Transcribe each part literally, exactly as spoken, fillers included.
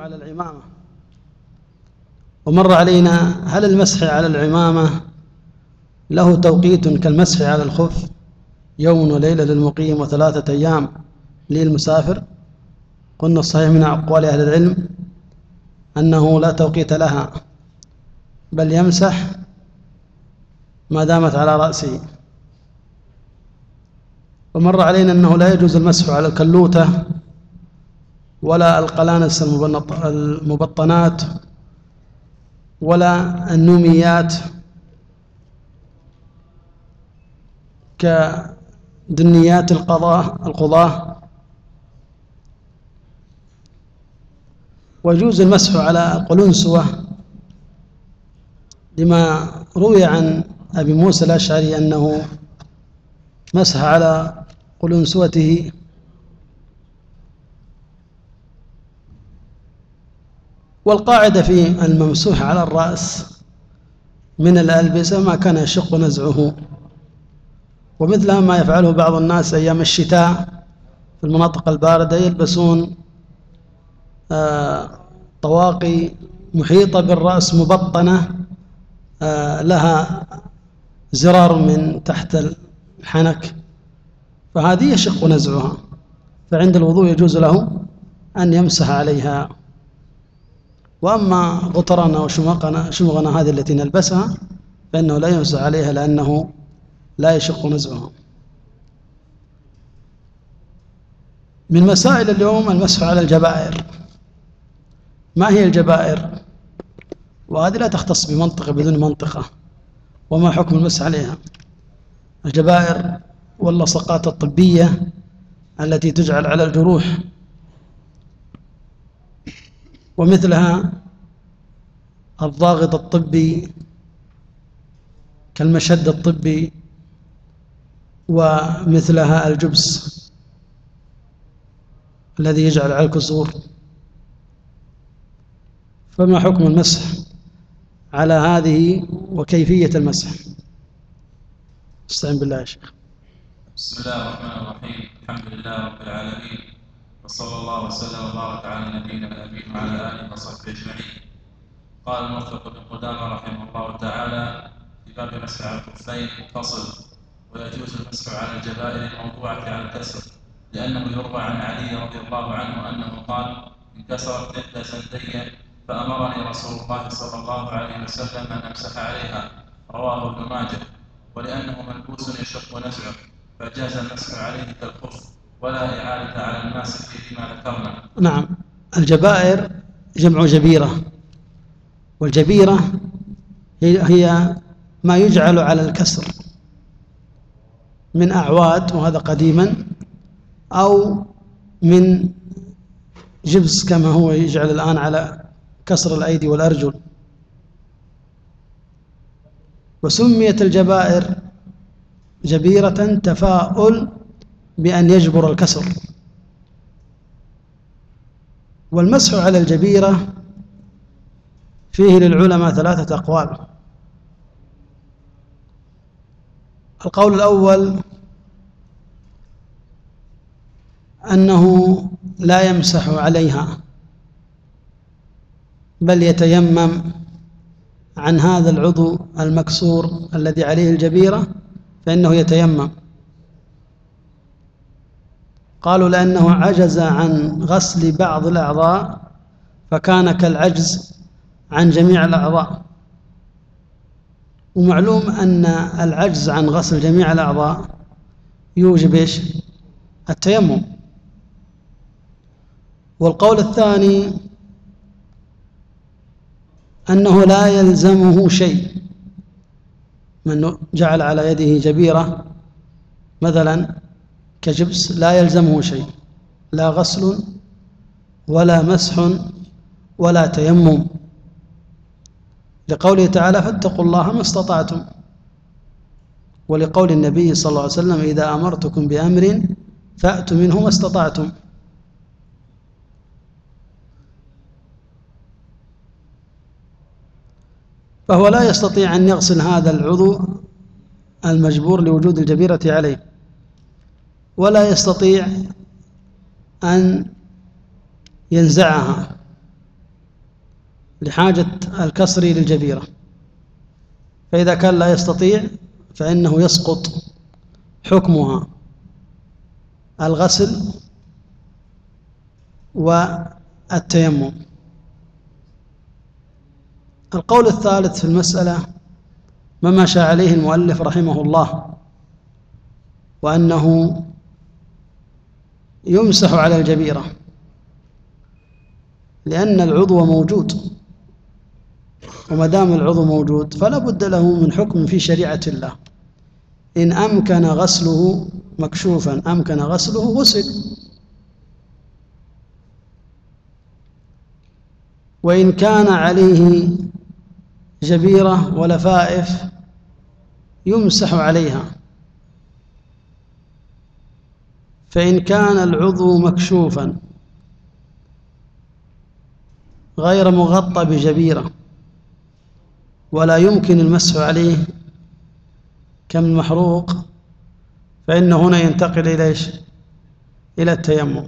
على العمامة، ومر علينا هل المسح على العمامة له توقيت كالمسح على الخف يوم وليلة للمقيم وثلاثة أيام للمسافر؟ قلنا الصحيح من أقوال أهل العلم أنه لا توقيت لها، بل يمسح ما دامت على رأسه. ومر علينا أنه لا يجوز المسح على الكلوتة ولا القلانس المبطنات ولا النوميات كدنيات القضاء القضاة، ويجوز المسح على القلنسوة لما روي عن أبي موسى الأشعري أنه مسح على قلنسوته. والقاعدة في الممسوح على الرأس من الألبسة ما كان يشق نزعه، ومثلها ما يفعله بعض الناس أيام الشتاء في المناطق الباردة، يلبسون آه طواقي محيطة بالرأس مبطنة آه لها زرار من تحت الحنك، فهذه يشق نزعها، فعند الوضوء يجوز له أن يمسح عليها. وأما غطرنا وشمغنا شمغنا هذه التي نلبسها فإنه لا يمسح عليها لأنه لا يشق نزعها. من مسائل اليوم المسح على الجبائر. ما هي الجبائر؟ وهذه لا تختص بمنطقة بدون منطقة. وما حكم المسح عليها؟ الجبائر واللصقات الطبية التي تجعل على الجروح، ومثلها الضاغط الطبي كالمشد الطبي، ومثلها الجبس الذي يجعل على الكسور. فما حكم المسح على هذه وكيفية المسح؟ استعين بالله يا شيخ. بسم الله الرحمن الرحيم، الحمد لله رب العالمين، وصلى الله وسلم وبارك على نبينا الأمين وعلى آله وصحبه أجمعين. قال الموفق بن قدامة رحمه الله تعالى في باب مسح على الخفين فصل: ويجوز المسح على الجبائر الموضوعة على الكسر، لأنه يروى عن علي رضي الله عنه أنه قال: انكسرت إحدى سندي فأمرني رسول الله صلى الله عليه وسلم أن أمسح عليها، رواه ابن ماجه. ولأنه منبوس يشق نزعه فجاز المسح عليه كالخف، ولا إعادة على الماسك فيما ذكرنا. نعم، الجبائر جمع جبيرة، والجبيرة هي ما يجعل على الكسر من أعواد، وهذا قديما، أو من جبس كما هو يجعل الآن على كسر الأيدي والأرجل. وسميت الجبائر جبيرة تفاؤل بأن يجبر الكسر. والمسح على الجبيرة فيه للعلماء ثلاثة أقوال. القول الأول أنه لا يمسح عليها، بل يتيمم عن هذا العضو المكسور الذي عليه الجبيرة، فإنه يتيمم. قالوا لأنه عجز عن غسل بعض الأعضاء فكان كالعجز عن جميع الأعضاء. ومعلوم أن العجز عن غسل جميع الأعضاء يوجب إيش؟ التيمم. والقول الثاني أنه لا يلزمه شيء، من جعل على يده جبيرة مثلا كجبس لا يلزمه شيء، لا غسل ولا مسح ولا تيمم، لقوله تعالى: فاتقوا الله ما استطعتم، ولقول النبي صلى الله عليه وسلم: إذا أمرتكم بأمر فأتوا منه ما استطعتم. فهو لا يستطيع أن يغسل هذا العضو المجبور لوجود الجبيرة عليه، ولا يستطيع أن ينزعها، لحاجة الكسر للجبيرة، فإذا كان لا يستطيع فإنه يسقط حكمها الغسل والتيمم. القول الثالث في المسألة ما مشى عليه المؤلف رحمه الله، وأنه يمسح على الجبيرة لأن العضو موجود، وما دام العضو موجود فلا بد له من حكم في شريعة الله. إن أمكن غسله مكشوفا أمكن غسله غسل، وإن كان عليه جبيرة ولفائف يمسح عليها. فإن كان العضو مكشوفا غير مغطى بجبيرة ولا يمكن المسح عليه كالمحروق، فإن هنا ينتقل إلى إيش؟ إلى التيمم.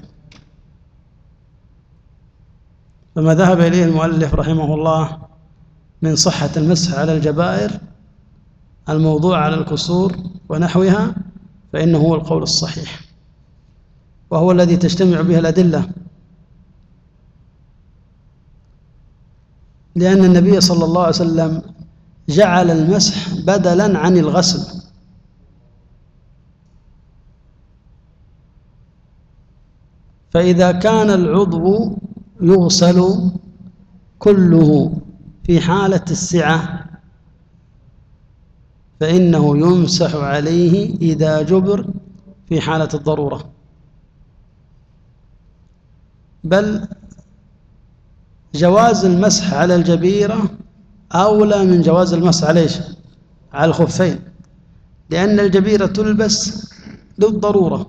فما ذهب إليه المؤلف رحمه الله من صحة المسح على الجبائر الموضوع على الكسور ونحوها فإنه هو القول الصحيح، وهو الذي تجتمع به الأدلة، لأن النبي صلى الله عليه وسلم جعل المسح بدلاً عن الغسل. فإذا كان العضو يغسل كله في حالة السعة فإنه يمسح عليه إذا جبر في حالة الضرورة، بل جواز المسح على الجبيرة أولى من جواز المسح على إيش؟ على الخفين، لأن الجبيرة تلبس للضرورة،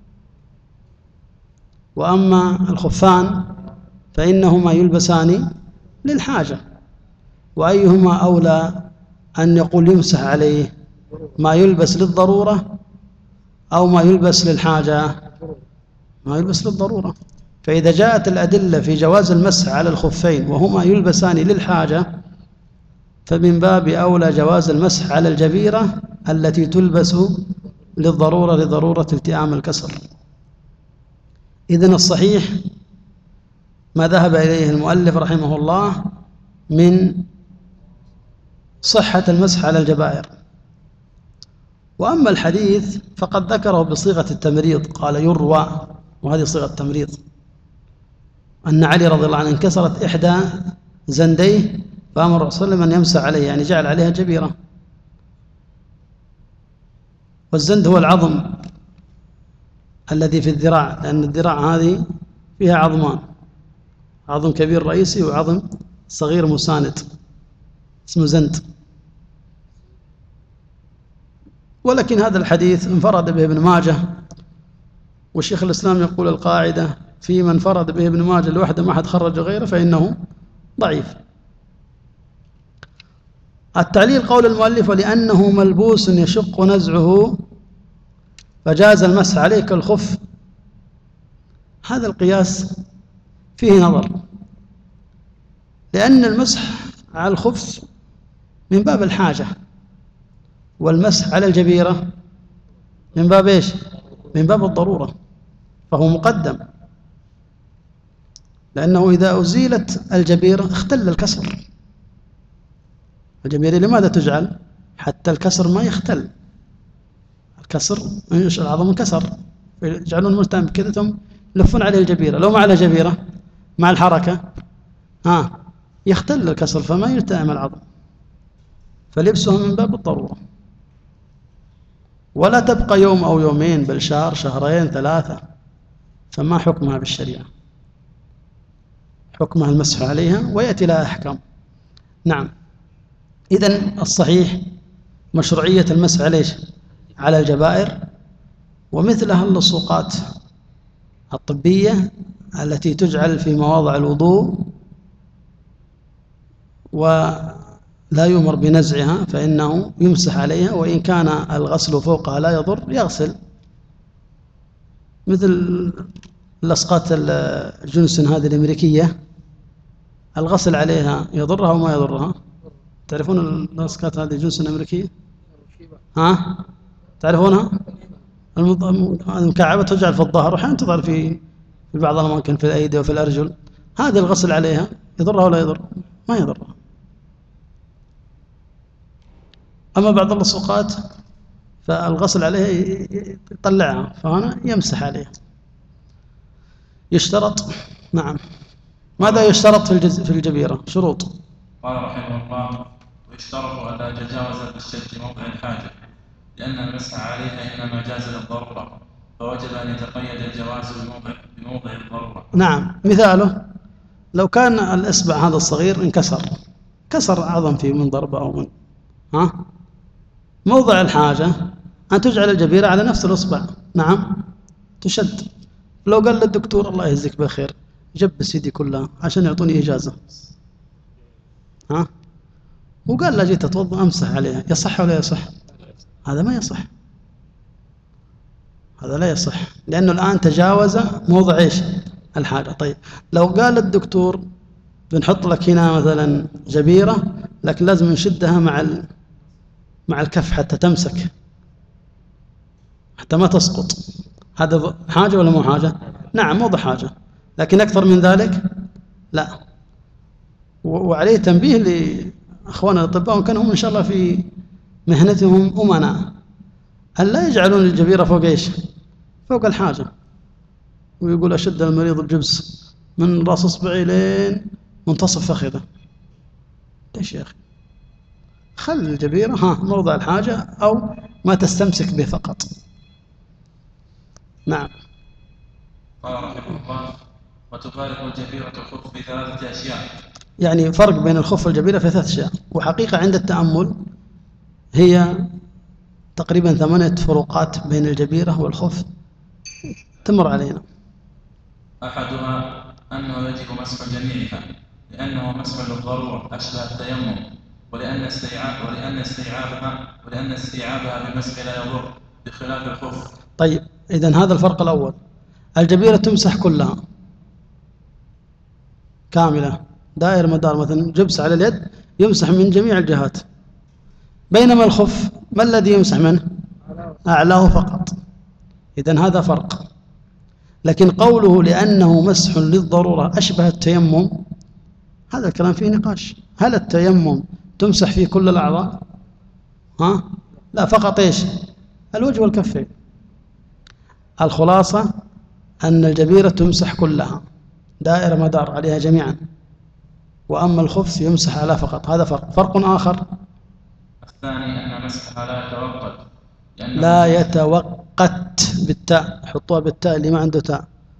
وأما الخفان فإنهما يلبسان للحاجة. وأيهما أولى أن يقول يمسح عليه، ما يلبس للضرورة أو ما يلبس للحاجة؟ ما يلبس للضرورة. فإذا جاءت الأدلة في جواز المسح على الخفين وهما يلبسان للحاجة فمن باب أولى جواز المسح على الجبيرة التي تلبس للضرورة لضرورة التئام الكسر. إذن الصحيح ما ذهب إليه المؤلف رحمه الله من صحة المسح على الجبائر. وأما الحديث فقد ذكره بصيغة التمريض، قال يروى، وهذه صيغة التمريض، أن علي رضي الله عنه انكسرت إحدى زنديه فأمر الرسول صلى الله عليه وسلم أن يمسح عليه، يعني جعل عليها جبيرة. والزند هو العظم الذي في الذراع، لأن الذراع هذه فيها عظمان، عظم كبير رئيسي وعظم صغير مساند اسمه زند. ولكن هذا الحديث انفرد به ابن ماجه، والشيخ الإسلام يقول القاعدة في من انفرد به ابن ماجه لوحده ما حد خرج غيره فإنه ضعيف. التعليل قول المؤلف ولأنه ملبوس يشق نزعه فجاز المسح عليه كالخف. هذا القياس فيه نظر، لأن المسح على الخف من باب الحاجة، والمسح على الجبيرة من باب إيش؟ من باب الضرورة، فهو مقدم، لأنه إذا أزيلت الجبيرة اختل الكسر. الجبيرة لماذا تجعل؟ حتى الكسر ما يختل، الكسر العظم انكسر يجعلون ملتئم كذا ثم يلفون عليه الجبيرة. لو ما على جبيرة مع الحركة ها يختل الكسر فما يلتئم العظم، فلبسه من باب الضرورة. ولا تبقى يوم أو يومين بل شهر شهرين ثلاثة، فما حكمها بالشريعة؟ حكمها المسح عليها ويأتي لها أحكام. نعم. إذن الصحيح مشروعية المسح عليه على الجبائر، ومثلها اللصوقات الطبية التي تجعل في مواضع الوضوء ولا يؤمر بنزعها فإنه يمسح عليها، وإن كان الغسل فوقها لا يضر يغسل، مثل لصقات الجونسون هذه الأمريكية الغسل عليها يضرها أو ما يضرها؟ تعرفون الماسكات هذه جنس أمريكية؟ ها؟ تعرفونها؟ المكعبة تجعل في الظهر وأحيانا تظهر في في بعض الأماكن في الأيدي وفي الأرجل. هذا الغسل عليها يضرها ولا يضر؟ ما يضرها. أما بعض اللصوقات فالغسل عليها يطلعها، فهنا يمسح عليها. يشترط. نعم. ماذا يشترط في في الجبيرة؟ شروط. قال رحمه الله: ويشترط ألا يتجاوز بالشد موضع الحاجة، لأن المسح عليها إنما جاز للضرورة، فوجب أن يتقيد الجواز بموضع بموضع الضرورة. نعم. مثاله لو كان الإصبع هذا الصغير انكسر، كسر عظم فيه من ضربة أو من ها موضع الحاجة أن تجعل الجبيرة على نفس الإصبع. نعم، تشد. لو قال للدكتور الله يجزيك بخير جبس يدي كلها عشان يعطوني إجازة، ها وقال لا جيت أتوضأ أمسح عليها، يصح ولا يصح؟ هذا ما يصح، هذا لا يصح، لأنه الآن تجاوز موضع إيش؟ الحاجة. طيب لو قال الدكتور بنحط لك هنا مثلا جبيرة لكن لازم نشدها مع مع الكف حتى تمسك، حتى ما تسقط، هذا حاجة ولا مو حاجة؟ نعم موضع حاجة، لكن أكثر من ذلك لا. وعليه تنبيه لأخواننا الأطباء، وكان هم إن شاء الله في مهنتهم أمناء، أن لا يجعلون الجبيرة فوق إيش؟ فوق الحاجة، ويقول أشد المريض الجبس من رأس إصبعي لين منتصف فخذه. ليش يا أخي؟ خل الجبيرة ها موضع الحاجة أو ما تستمسك به فقط. نعم. قال رحمه الله: وتفارق الجبيرة الخف في ثلاثة أشياء. يعني فرق بين الخف والجبيرة في ثلاث أشياء، وحقيقة عند التأمل هي تقريبا ثمانية فروقات بين الجبيرة والخف تمر علينا. أحدها أنه يجب مسح جميعها، لأنه مسح للضرورة أشبه التيمم، ولأن استيعاب ولأن استيعابها ولأن استيعابها بمسح لا يضر بخلاف الخف. طيب إذن هذا الفرق الأول، الجبيرة تمسح كلها كاملة دائر مدار، مثلا جبس على اليد يمسح من جميع الجهات، بينما الخف ما الذي يمسح منه؟ أعلاه فقط. إذن هذا فرق. لكن قوله لأنه مسح للضرورة أشبه التيمم، هذا الكلام فيه نقاش. هل التيمم تمسح فيه كل الأعضاء؟ ها؟ لا، فقط إيش؟ الوجه والكفين. الخلاصة أن الجبيرة تمسح كلها دائرة مدار عليها جميعا، وأما الخف يمسح على فقط. هذا فرق. فرق آخر، الثاني أن مسحها لا يتوقت، لا يتوقت بالتاء، حطوها بالتاء اللي ما عنده تاء.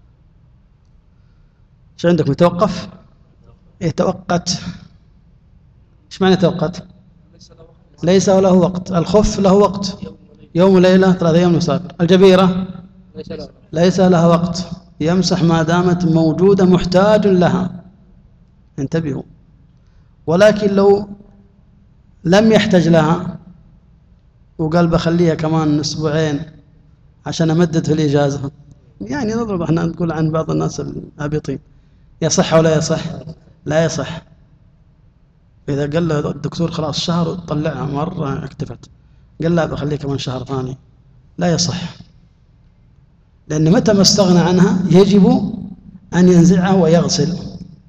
شو عندكم؟ يتوقف؟ يتوقت. ايش معنى يتوقت؟ ليس له وقت. الخف له وقت، يوم وليلة، ثلاثة أيام مسافر. الجبيرة ليس لها وقت، يمسح ما دامت موجودة محتاج لها. انتبهوا. ولكن لو لم يحتاج لها وقال بخليها كمان أسبوعين عشان أمدد في الإجازة، يعني نضرب احنا نقول عن بعض الناس الهابطين، يصح ولا يصح؟ لا يصح. إذا قال له الدكتور خلاص شهر طلعها مرة اكتفت، قال لا بخليه كمان شهر ثاني، لا يصح، لأن متى ما استغنى عنها يجب أن ينزعها ويغسل.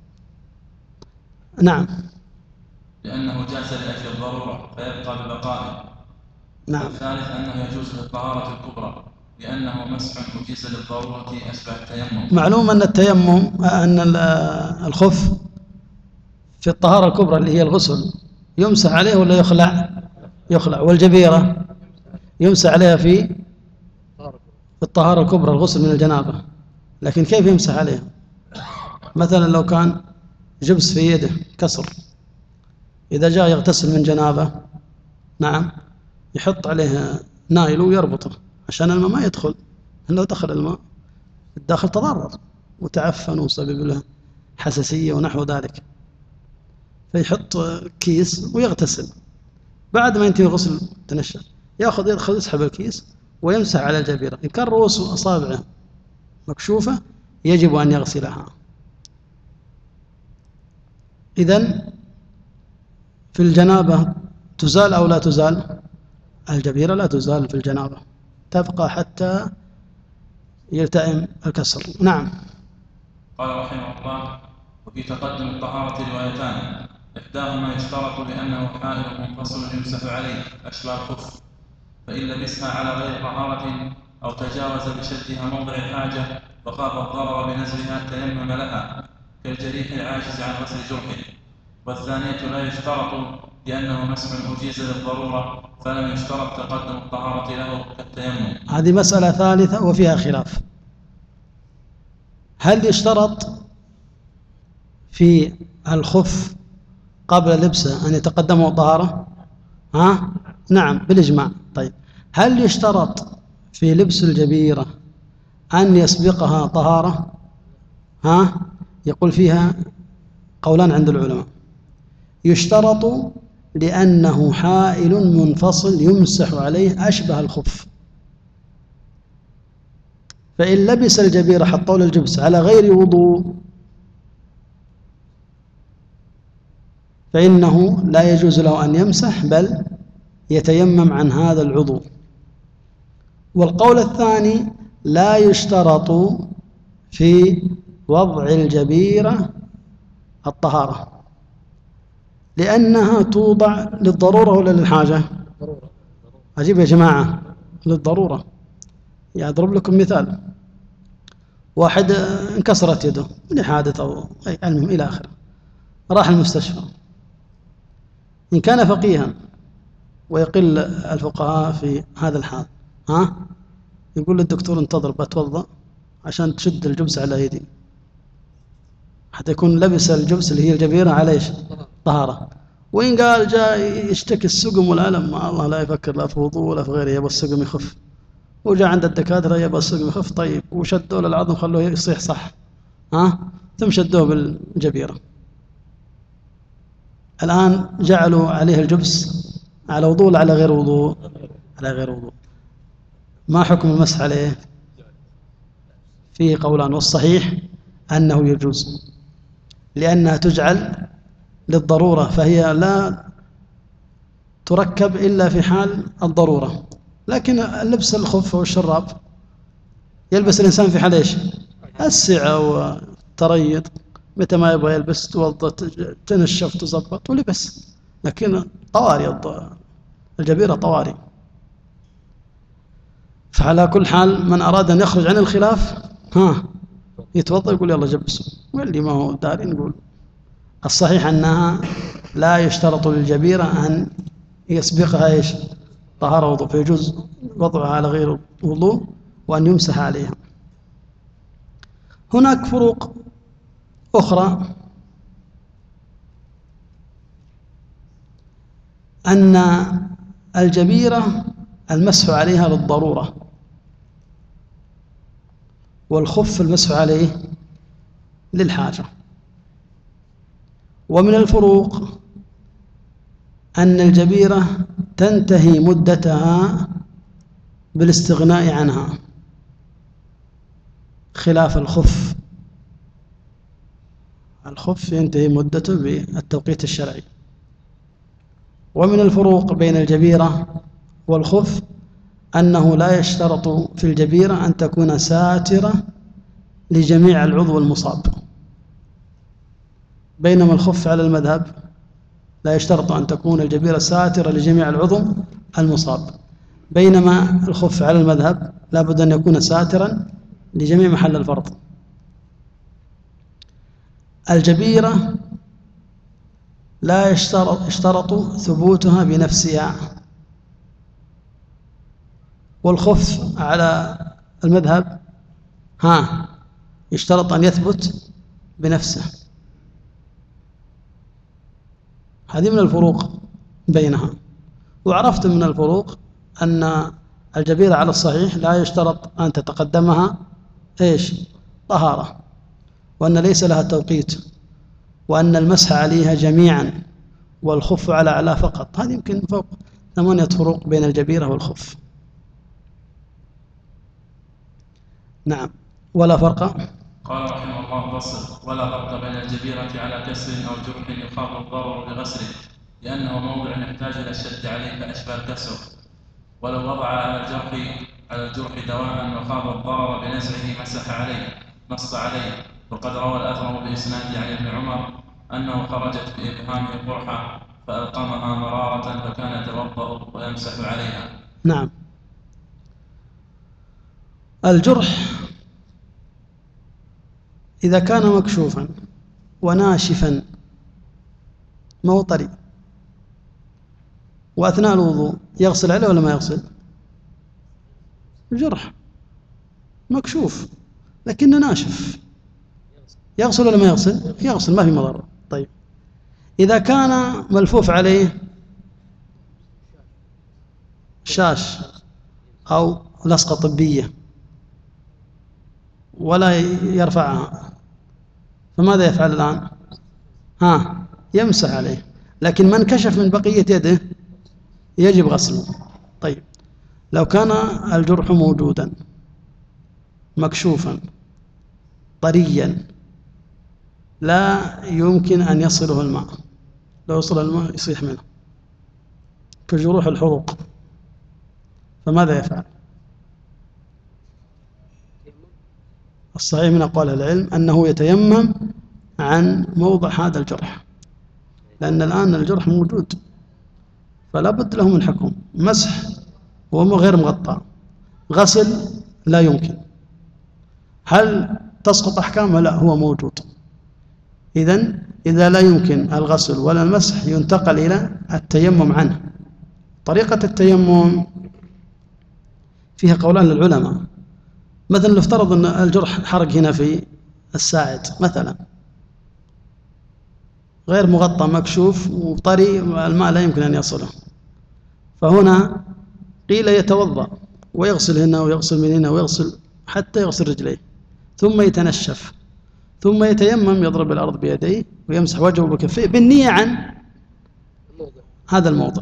نعم. لأنه جاز لأجل الضرورة فيبقى ببقائه. نعم. والثالث أنه يجوز للطهارة الكبرى، لأنه مسح أجيز للضرورة أشبه التيمم. معلوم أن التيمم أن الخف في الطهارة الكبرى اللي هي الغسل يمسح عليه ولا يخلع؟ يخلع. والجبيرة يمسح عليها في الطهارة الكبرى الغسل من الجنابة، لكن كيف يمسح عليها؟ مثلا لو كان جبس في يده كسر، إذا جاء يغتسل من جنابة، نعم، يحط عليه نايل ويربطه عشان الماء ما يدخل، لو دخل الماء الداخل تضرر وتعفن وسبب له حساسية ونحو ذلك، فيحط كيس ويغتسل. بعد ما ينتهي الغسل تنشف يأخذ يدخل يسحب الكيس ويمسح على الجبيرة. إن كان رؤوس أصابعه مكشوفة يجب أن يغسلها. إذن في الجنابة تزال أو لا تزال؟ الجبيرة لا تزال في الجنابة، تبقى حتى يلتئم الكسر. نعم. قال رحمه الله: وفي تقدم الطهارة روايتان، إحداهما يشترط لأنه حائل منفصل يمسح عليه أشبه الخف، فإن لبسها على غير طهارة أو تجاوز بشدها موضع الحاجة وخاف الضرر بنزلها تيمم لها كالجريح العاجز عن غسل جرحه. والثانية لا يشترط لأنه مسح أجيز للضرورة فلم يشترط تقدم الطهارة له كالتيمم. هذه مسألة ثالثة وفيها خلاف. هل يشترط في الخف قبل لبسه أن يتقدمه طهارة؟ ها؟ نعم بالإجماع. طيب هل يشترط في لبس الجبيرة أن يسبقها طهارة؟ ها؟ يقول فيها قولان عند العلماء. يشترط لأنه حائل منفصل يمسح عليه أشبه الخف، فإن لبس الجبيرة حطوا الجبس على غير وضوء فإنه لا يجوز له أن يمسح بل يتيمم عن هذا العضو. والقول الثاني لا يشترط في وضع الجبيرة الطهارة لأنها توضع للضرورة ولا للحاجة؟ عجيب يا جماعة، للضرورة. يعني أضرب لكم مثال: واحد انكسرت يده من حادث أو أي المهم إلى آخره، راح المستشفى. إن كان فقيها ويقل الفقهاء في هذا الحال، ها يقول للدكتور انتظر بتوضأ عشان تشد الجبس على يدي حتى يكون لبس الجبس اللي هي الجبيرة على ايش؟ طهارة. وإن قال جاء يشتكي السقم والألم، ما الله لا يفكر لا في وضوء ولا في غيره، يبغى السقم يخف، وجاء عند الدكاترة يبغى السقم يخف. طيب وشدوا للعظم خلوه يصيح صح، ها ثم شدوه بالجبيرة. الآن جعلوا عليه الجبس على وضوء ولا على غير وضوء؟ على غير وضوء. ما حكم المسح عليه؟ فيه قولان، والصحيح أنه يجوز لأنها تجعل للضرورة، فهي لا تركب إلا في حال الضرورة. لكن اللبس الخف والشراب يلبس الإنسان في حال إيش؟ السعة والتريض، متى ما يبغى يلبس توضأ تنشف تزبط ولبس. لكن طوارئ الجبيرة طوارئ. فعلى كل حال من أراد أن يخرج عن الخلاف ها يتوضأ يقول يلا جبسوا، واللي ما هو داري نقول الصحيح أنها لا يشترط للجبيرة أن يسبقها إيش؟ طهارة وضوء، فيجوز وضعها على غير وضوء وأن يمسح عليها. هناك فروق أخرى، أن الجبيرة المسح عليها للضرورة، والخف المسح عليه للحاجة. ومن الفروق أن الجبيرة تنتهي مدتها بالاستغناء عنها خلاف الخف. الخف ينتهي مدته بالتوقيت الشرعي. ومن الفروق بين الجبيرة والخف أنه لا يشترط في الجبيرة أن تكون ساترة لجميع العضو المصاب، بينما الخف على المذهب لا يشترط أن تكون الجبيرة ساترة لجميع العضو المصاب، بينما الخف على المذهب لا بد أن يكون ساترا لجميع محل الفرض. الجبيرة لا يشترط, يشترط ثبوتها بنفسها، والخف على المذهب ها يشترط أن يثبت بنفسه. هذه من الفروق بينها. وعرفت من الفروق أن الجبيرة على الصحيح لا يشترط أن تتقدمها إيش؟ طهارة، وأن ليس لها توقيت، وأن المسح عليها جميعا، والخف على أعلى فقط. هذه يمكن فوق ثمانية فروق بين الجبيرة والخف. نعم. ولا فرق قال رحمه الله فصل: ولا فرق بين الجبيرة على كسر أو جرح يخاف الضرر بغسله، لأنه موضع يحتاج إلى الشد عليه فأشبه الكسر. ولو وضع على الجرح على الجرح دواء وخاف الضرر بنزعه مسح عليه، نص عليه. وقد روى الأثرم بإسناد عن ابن عمر أنه خرجت بإبهامه قرحة فألقمها مرارة فكان يتوضأ ويمسح عليها. نعم. الجرح إذا كان مكشوفا وناشفا ما هو طري وأثناء الوضوء يغسل عليه ولا ما يغسل؟ الجرح مكشوف لكنه ناشف، يغسل ولا ما يغسل؟ يغسل، ما في مضر. طيب إذا كان ملفوف عليه شاش أو لصقة طبية ولا يرفعها فماذا يفعل الآن؟ ها يمسح عليه، لكن من كشف من بقية يده يجب غسله. طيب لو كان الجرح موجودا مكشوفا طريا لا يمكن أن يصله الماء، لو وصل الماء يصيح منه كجروح الحروق، فماذا يفعل؟ الصحيح من أقوال العلم أنه يتيمم عن موضع هذا الجرح، لأن الآن الجرح موجود فلا بد له من حكم. مسح وهو غير مغطى، غسل لا يمكن. هل تسقط أحكامه؟ لا، هو موجود. إذن إذا لا يمكن الغسل ولا المسح ينتقل إلى التيمم عنه. طريقة التيمم فيها قولان للعلماء. مثلا لو افترض أن الجرح حرق هنا في الساعد مثلا غير مغطى مكشوف وطري الماء لا يمكن أن يصله، فهنا قيل يتوضأ ويغسل هنا ويغسل من هنا ويغسل حتى يغسل رجليه ثم يتنشف ثم يتيمم يضرب الأرض بيديه ويمسح وجهه بكفيه بالنية عن هذا الموضع.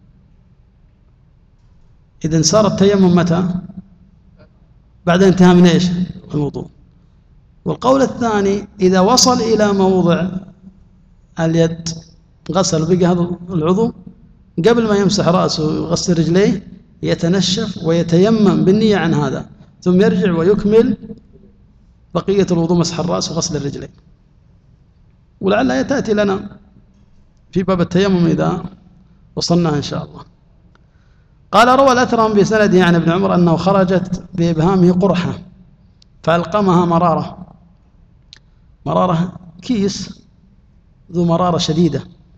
إذن صار التيمم متى؟ بعد انتهاء من إيش؟ الوضوء. والقول الثاني إذا وصل إلى موضع اليد غسل وبقى هذا العضو قبل ما يمسح رأسه ويغسل رجليه يتنشف ويتيمم بالنية عن هذا ثم يرجع ويكمل بقية الوضوء مسح الرأس وغسل الرجلين. ولعلها تأتي لنا في باب التيمم إذا وصلنا إن شاء الله. قال روى الأثرم بسنده عن ابن عمر أنه خرجت بإبهامه قرحة فألقمها مرارة. مرارة كيس ذو مرارة شديدة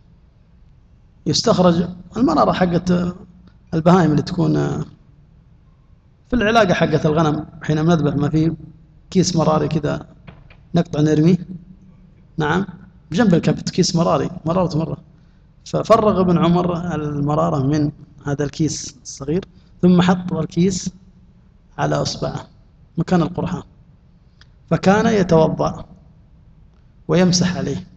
يستخرج المرارة حقت البهائم اللي تكون في العلاقة حقت الغنم حين نذبح ما في كيس مراري كذا نقطع نرمي، نعم بجنب الكبت كيس مراري مرارة مرة، ففرغ ابن عمر المرارة من هذا الكيس الصغير ثم حط الكيس على أصبعه مكان القرحة فكان يتوضأ ويمسح عليه.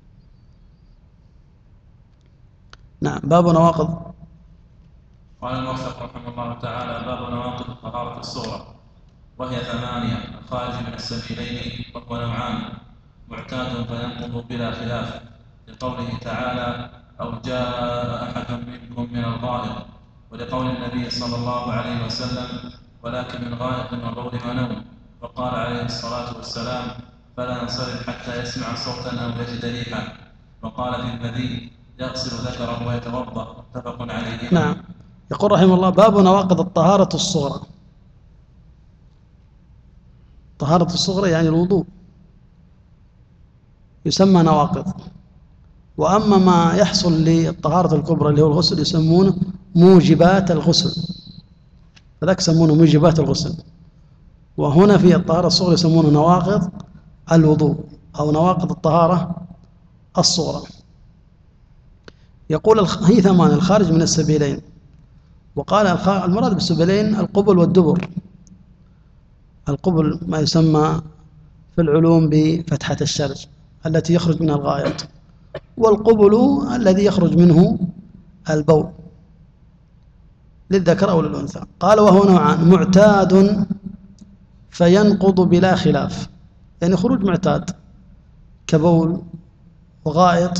نعم. باب نواقض. قال الموفق رحمه الله تعالى: باب نواقض طهارة الصغرى، وهي ثمانية: الخارج من السبيلين وهو نوعان: معتاد فينقض بلا خلاف، لقوله تعالى: أو جاء أحد منكم من الغائط، ولقول النبي صلى الله عليه وسلم: ولكن من غائط وبول ونوم، وقال عليه الصلاة والسلام: فلا ينصرف حتى يسمع صوتا أو يجد ريحا، وقال في الذي يغسل ذكره ويتوضأ، متفق عليه. نعم. يقول رحمه الله: باب نواقض الطهارة الصغرى. طهارة الصغرى يعني الوضوء يسمى نواقض، وأما ما يحصل للطهارة الكبرى اللي هو الغسل يسمونه موجبات الغسل، فذاك يسمونه موجبات الغسل. وهنا في الطهارة الصغرى يسمونه نواقض الوضوء أو نواقض الطهارة الصغرى. يقول هي ثمان: الخارج من السبيلين، وقال المراد بالسبيلين القبل والدبر. القبل ما يسمى في العلوم بفتحة الشرج التي يخرج منها الغائط، والقبل الذي يخرج منه البول للذكر أو للأنثى. قال وهو نوعان: معتاد فينقض بلا خلاف. يعني خروج معتاد كبول وغائط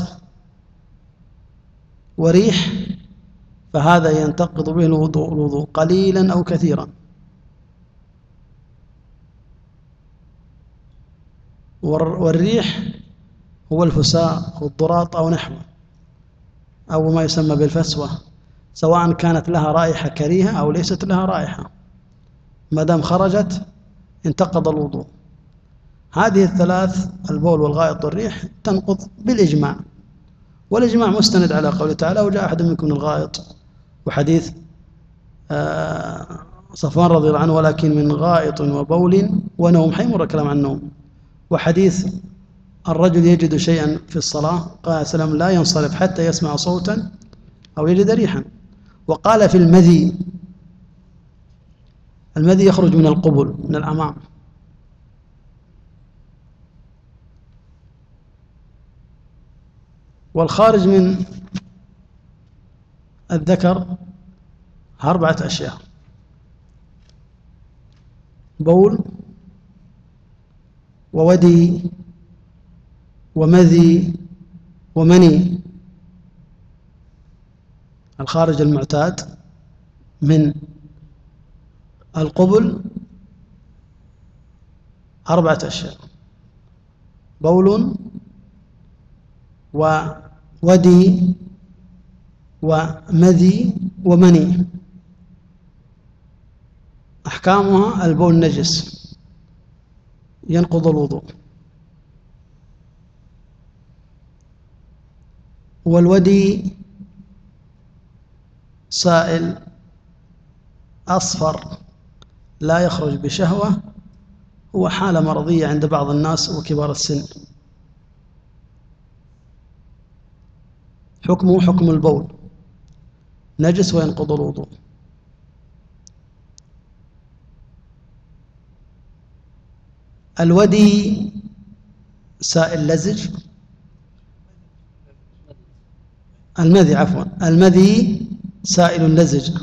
وريح، فهذا ينتقض به الوضوء الوضوء قليلا أو كثيرا. والريح هو الفساء والضراط أو نحوه، أو ما يسمى بالفسوة، سواء كانت لها رائحة كريهة أو ليست لها رائحة، ما دام خرجت انتقض الوضوء. هذه الثلاث، البول والغائط والريح، تنقض بالإجماع، والإجماع مستند على قوله تعالى: وجاء أحد منكم من الغائط، وحديث صفوان رضي الله عنه: ولكن من غائط وبول ونوم، حيمر الكلام عن النوم. وحديث الرجل يجد شيئا في الصلاة قال السلام: لا ينصرف حتى يسمع صوتا أو يجد ريحا. وقال في المذي، المذي يخرج من القبل من الأمام، والخارج من الذكر أربعة أشياء: بول وودي ومذي ومني. الخارج المعتاد من القبل أربعة أشياء: بول وودي ومذي ومني. أحكامها: البول نجس ينقض الوضوء، والودي سائل أصفر لا يخرج بشهوة، هو حالة مرضية عند بعض الناس وكبار السن، حكمه حكم البول، نجس وينقض الوضوء. الودي سائل لزج، المذي عفوا المذي سائل لزج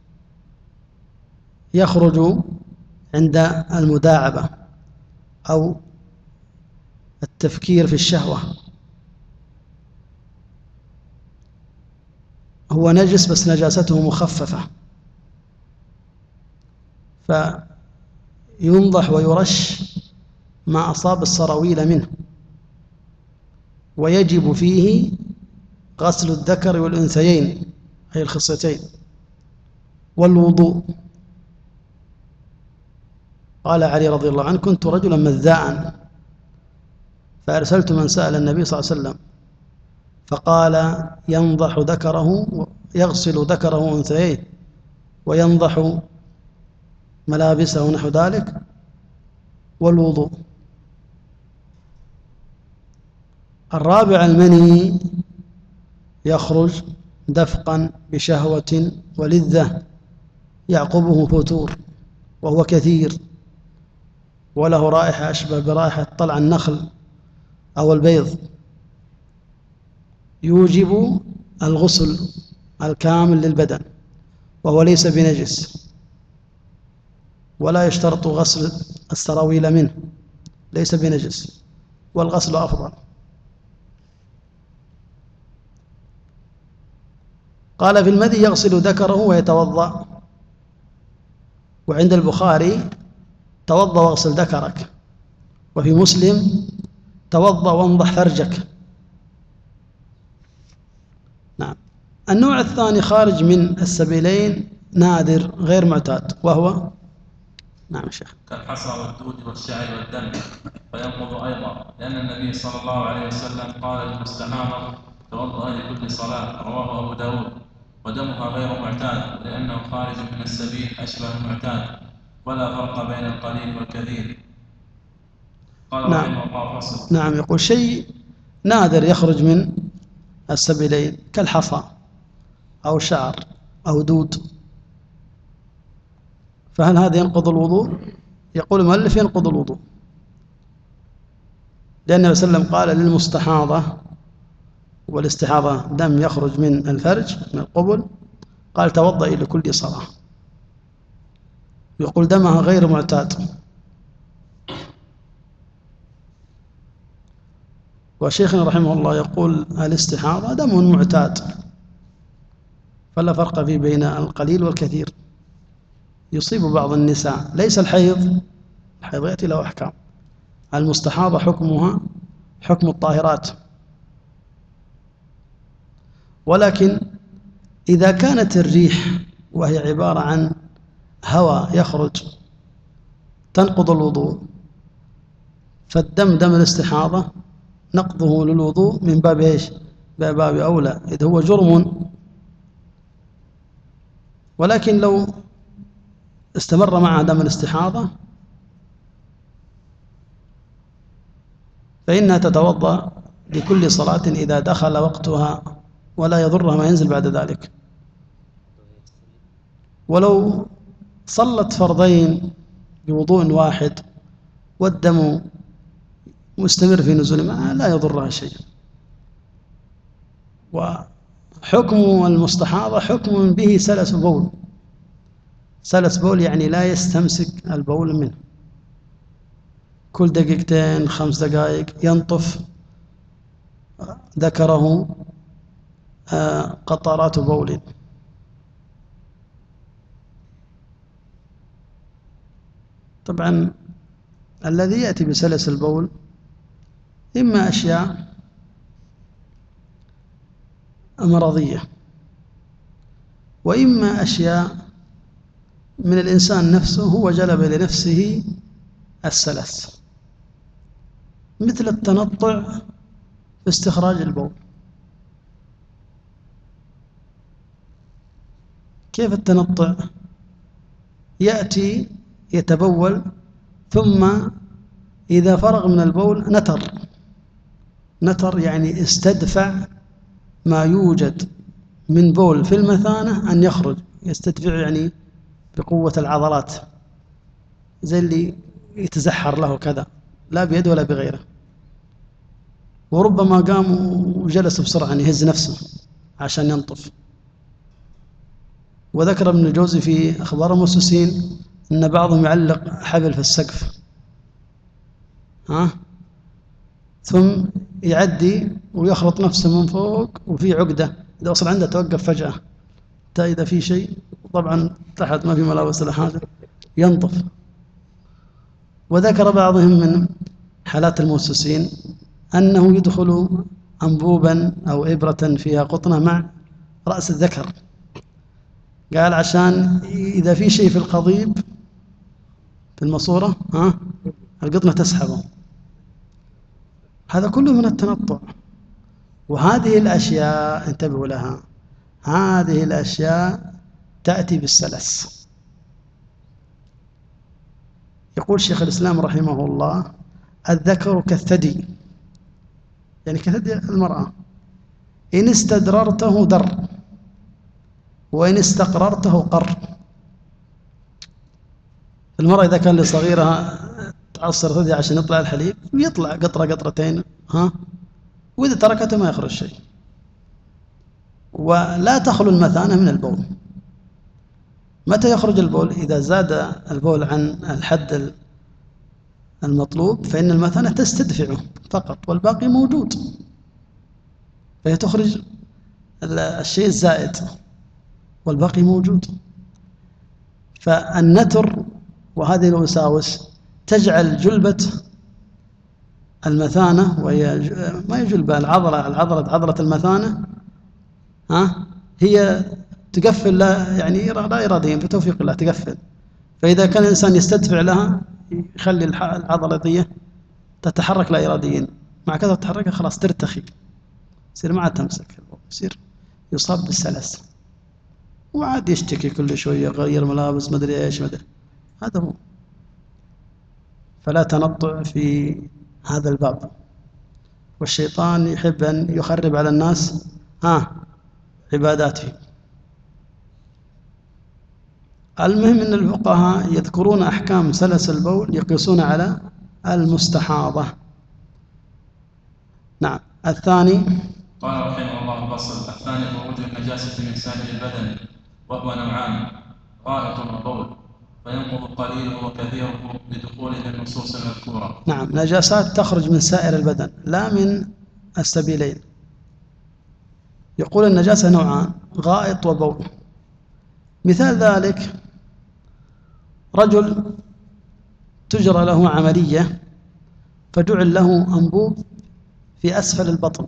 يخرج عند المداعبة أو التفكير في الشهوة، هو نجس بس نجاسته مخففة، فينضح ويرش ما أصاب السراويل منه، ويجب فيه غسل الذكر والأنثيين أي الخصيتين والوضوء. قال علي رضي الله عنه: كنت رجلا مذاء فأرسلت من سأل النبي صلى الله عليه وسلم فقال: ينضح ذكره، يغسل ذكره وأنثييه، وينضح ملابسه نحو ذلك، والوضوء. الرابع المني يخرج دفقا بشهوة ولذة يعقبه فتور، وهو كثير وله رائحة أشبه برائحة طلع النخل أو البيض، يوجب الغسل الكامل للبدن، وهو ليس بنجس، ولا يشترط غسل السراويل منه، ليس بنجس، والغسل أفضل. قال: في المذي يغسل ذكره ويتوضأ، وعند البخاري: توضأ واغسل ذكرك، وفي مسلم: توضأ وانضح فرجك. نعم. النوع الثاني خارج من السبيلين نادر غير معتاد، وهو نعم شيخ كالحصى والدود والشعر والدم، فينقض أيضا، لأن النبي صلى الله عليه وسلم قال للمستحاضة: توضأ لكل صلاة، رواه أبو داود. ودمها غير معتاد، لأنه خارج من السبيل أشبه المعتاد، ولا فرق بين القليل والكثير. قال نعم. رحمه الله: فصل. نعم. يقول شيء نادر يخرج من السبيلين كالحصى أو شعر أو دود، فهل هذا ينقض الوضوء؟ يقول المؤلف: ينقض الوضوء، لأن النبي صلى الله عليه وسلم قال للمستحاضة، والاستحاضة دم يخرج من الفرج من القبل، قال: توضئي لكل صلاة. يقول دمها غير معتاد. وشيخنا رحمه الله يقول الاستحاضة دم معتاد، فلا فرق فيه بين القليل والكثير، يصيب بعض النساء، ليس الحيض، الحيض يأتي له أحكام، المستحاضة حكمها حكم الطاهرات. ولكن إذا كانت الريح وهي عبارة عن هواء يخرج تنقض الوضوء، فالدم دم الاستحاضة نقضه للوضوء من باب إيش؟ باب أولى، إذ هو جرم. ولكن لو استمر معها دم الاستحاضة فإنها تتوضأ لكل صلاة إذا دخل وقتها ولا يضرها ما ينزل بعد ذلك. ولو صلت فرضين بوضوء واحد والدم مستمر في نزول معها لا يضرها شيء. وحكم المستحاضة حكم به سلس بول، سلس بول يعني لا يستمسك البول منه، كل دقيقتين خمس دقائق ينطف ذكره قطرات بول. طبعا الذي يأتي بسلس البول إما أشياء مرضية، وإما أشياء من الإنسان نفسه هو جلب لنفسه السلس، مثل التنطع في استخراج البول. كيف التنطع؟ يأتي يتبول ثم إذا فرغ من البول نتر، نتر يعني استدفع ما يوجد من بول في المثانة أن يخرج، يستدفع يعني بقوة العضلات، زي اللي يتزحر له كذا، لا بيد ولا بغيره. وربما قام وجلس بسرعة يعني يهز نفسه عشان ينطف. وذكر ابن الجوزي في أخبار الموسوسين أن بعضهم يعلق حبل في السقف، ها ثم يعدي ويخلط نفسه من فوق وفي عقدة، إذا وصل عنده توقف فجأة، حتى إذا في شيء طبعا تحت ما في ملابس ولا حاجة ينطف. وذكر بعضهم من حالات الموسوسين أنه يدخل أنبوبا أو إبرة فيها قطنة مع رأس الذكر، قال عشان إذا في شيء في القضيب في الماسورة ها القطنة تسحبه. هذا كله من التنطع. وهذه الأشياء انتبهوا لها، هذه الأشياء تأتي بالسلس. يقول شيخ الإسلام رحمه الله: الذكر كالثدي، يعني كثدي المرأة، إن استدررته در وإن استقررته قر. المرأة إذا كان لصغيرها تعصر ثدي عشان يطلع الحليب ويطلع قطرة قطرتين ها، وإذا تركته ما يخرج شيء. ولا تخلو المثانة من البول. متى يخرج البول؟ إذا زاد البول عن الحد المطلوب فإن المثانة تستدفعه فقط والباقي موجود، فهي تخرج الشيء الزائد والباقي موجود. فالنتر وهذه الوساوس تجعل جلبة المثانة، وهي ما يجلب العضلة العضلة عضلة المثانة ها هي تقفل لا يعني لا إراديا بتوفيق الله تقفل. فإذا كان الإنسان يستدفع لها يخلي العضلة دي تتحرك لا إراديا، مع كثرة تحركها خلاص ترتخي، يصير ما عاد تمسك، يصير يصاب بالسلس وعاد يشتكي كل شوية غير ملابس مدري إيش مدري. هذا هو. فلا تنطع في هذا الباب، والشيطان يحب أن يخرب على الناس ها عباداتهم. المهم أن الفقهاء يذكرون أحكام سلس البول يقيسون على المستحاضة. نعم. الثاني قال رحمه الله: فصل الثاني خروج النجاسة من سائر البدن، وهو نوعان: غائط وبول، فينقض قليله وكثيره لدخوله النصوص المذكورة. نعم، نجاسات تخرج من سائر البدن لا من السبيلين. يقول النجاسة نوعان: غائط وبول. مثال ذلك رجل تجرى له عملية فجعل له أنبوب في أسفل البطن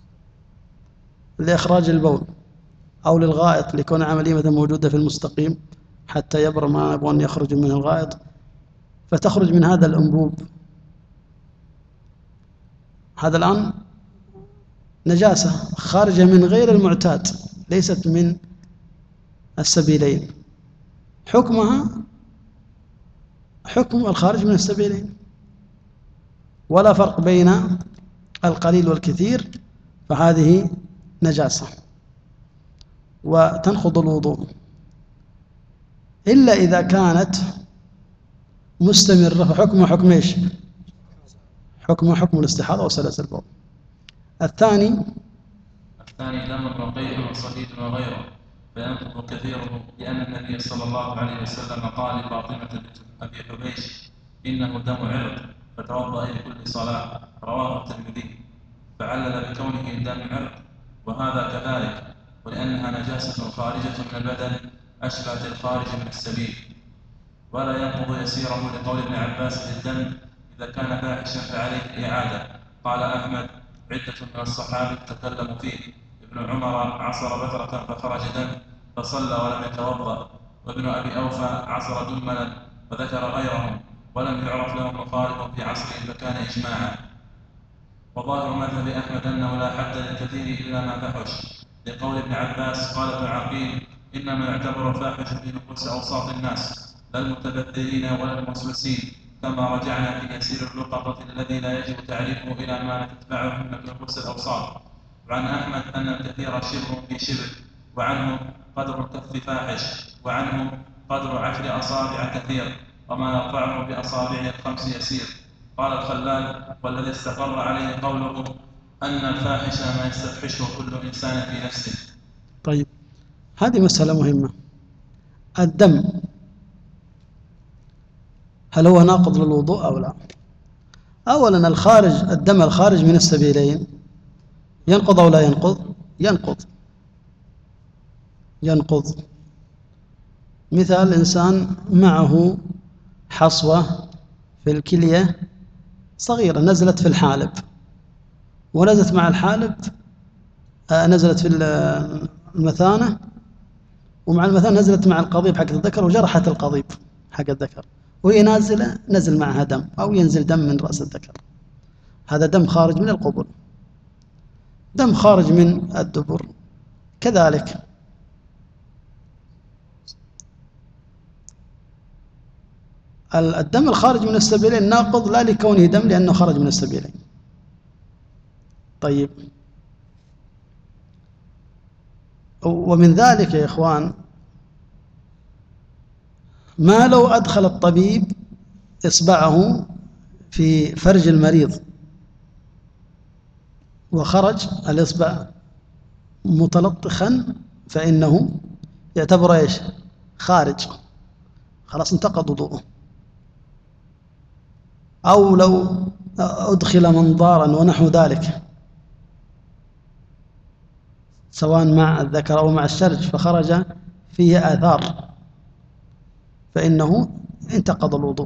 لإخراج البول أو للغائط ليكون عملية مثلا موجودة في المستقيم حتى يبرى ما يبغون يخرج من الغائط، فتخرج من هذا الأنبوب. هذا الآن نجاسة خارجة من غير المعتاد، ليست من السبيلين، حكمها حكم الخارج من السبيلين، ولا فرق بين القليل والكثير، فهذه نجاسة وتنقض الوضوء، إلا إذا كانت مستمرة فحكمها حكم إيش؟ حكمها حكم الاستحاضة وسلس البول. الثاني الثاني دم رقيق وصديد وغيره فينقض كثيره، لأن النبي صلى الله عليه وسلم قال لفاطمة بنت أبي حبيش: إنه دم عرق فتوضأ لكل صلاة. رواه الترمذي. فعلل بكونه دم عرق، وهذا كذلك، ولأنها نجاسة خارجة من البدن أشبهت الخارج من السبيل. ولا ينقض يسيره لقول ابن عباس في الدم: إذا كان فاحشا فعليه الإعادة. قال أحمد: عدة من الصحابة تكلموا فيه. ابن عمر عصر بترة فخرج دم فصلى ولم يتوضأ، وابن أبي أوفى عصر دملا، وذكر غيرهم، ولم يعرف لهم مخالف في عصره فكان إجماعا. وظاهر مذهب أحمد أنه لا حد للكثير إلا ما فحش، لقول ابن عباس: قال ابن عقيل: إنما يعتبر فاحش في نفوس أوساط الناس لا المتبذلين ولا الموسوسين، كما رجعنا في يسير اللقطة الذي لا يجب تعريفه إلى ما تتبعه من نفوس الأوساط. وعن أحمد أن الكثير شبر في شبر، وعنه قدر الكف فاحش، وعنه قدر عشر أصابع كثير، وما يرفعه بأصابع الخمس يسير. قال الخلال: والذي استقر عليه قوله أن الفاحش ما يستفحشه كل إنسان في نفسه. طيب، هذه مسألة مهمة. الدم هل هو ناقض للوضوء أو لا؟ أولا، الخارج الدم الخارج من السبيلين ينقض أو لا ينقض؟ ينقض ينقض مثال إنسان معه حصوة في الكلية صغيرة نزلت في الحالب، ونزلت مع الحالب آه نزلت في المثانة، ومع المثانة نزلت مع القضيب حق الذكر وجرحت القضيب حق الذكر، وهي نازلة نزل معها دم أو ينزل دم من رأس الذكر. هذا دم خارج من القبل. دم خارج من الدبر كذلك. الدم الخارج من السبيلين ناقض لا لكونه دم لأنه خرج من السبيلين. طيب، ومن ذلك يا إخوان ما لو أدخل الطبيب إصبعه في فرج المريض وخرج الإصبع متلطخا، فإنه يعتبر إيش؟ خارج، خلاص انتقض وضوءه. أو لو أدخل منظارا ونحو ذلك سواء مع الذكر أو مع الشرج فخرج فيه آثار، فإنه انتقض الوضوء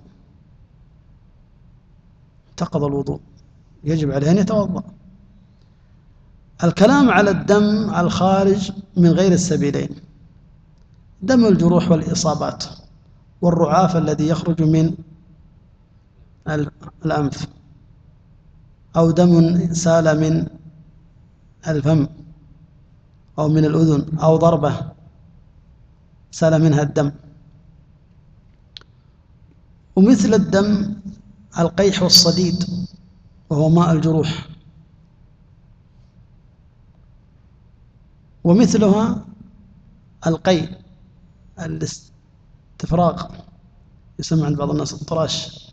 انتقض الوضوء يجب عليه أن يتوضأ. الكلام على الدم الخارج من غير السبيلين: دم الجروح والإصابات والرعاف الذي يخرج من الأنف، أو دم سال من الفم أو من الأذن، أو ضربة سال منها الدم. ومثل الدم القيح والصديد وهو ماء الجروح، ومثلها القي الاستفراغ يسمى عند بعض الناس الطراش.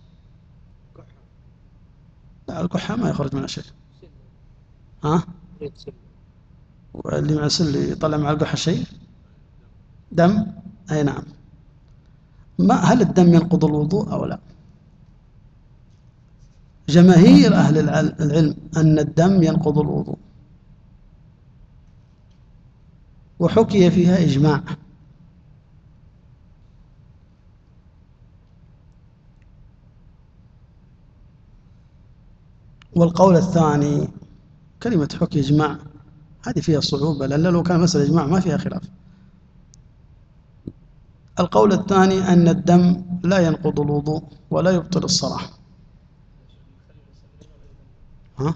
لا، الكحة ما يخرج منها شيء. ها؟ واللي مع السل يطلع مع الكحة شيء؟ دم؟ أي نعم. ما هل الدم ينقض الوضوء أو لا؟ جماهير أهل العلم أن الدم ينقض الوضوء، وحكي فيها إجماع. والقول الثاني كلمة حكي إجماع هذه فيها صعوبة، لأن لو كان مسألة إجماع ما فيها خلاف. القول الثاني أن الدم لا ينقض الوضوء ولا يبطل الصلاة. ها؟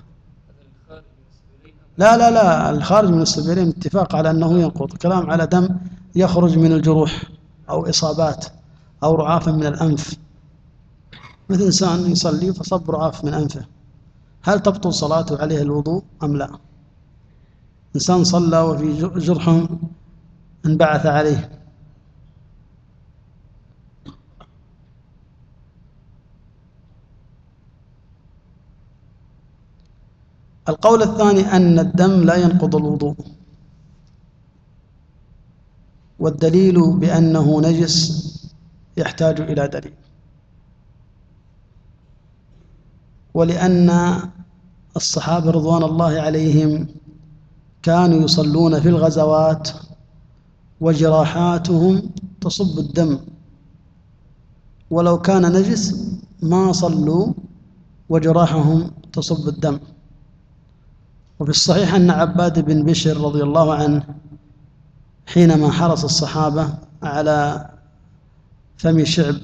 لا لا لا الخارج من السبيلين اتفاق على أنه ينقض، كلام على دم يخرج من الجروح أو إصابات أو رعاف من الأنف، مثل إنسان يصلي فصب رعاف من أنفه، هل تبطل صلاته عليه الوضوء أم لا؟ إنسان صلى وفي جرح انبعث عليه، القول الثاني أن الدم لا ينقض الوضوء، والدليل بأنه نجس يحتاج إلى دليل، ولأن الصحابة رضوان الله عليهم كانوا يصلون في الغزوات وجراحاتهم تصب الدم، ولو كان نجس ما صلوا وجراحهم تصب الدم. وفي الصحيح أن عباد بن بشر رضي الله عنه حينما حرص الصحابة على فم شعب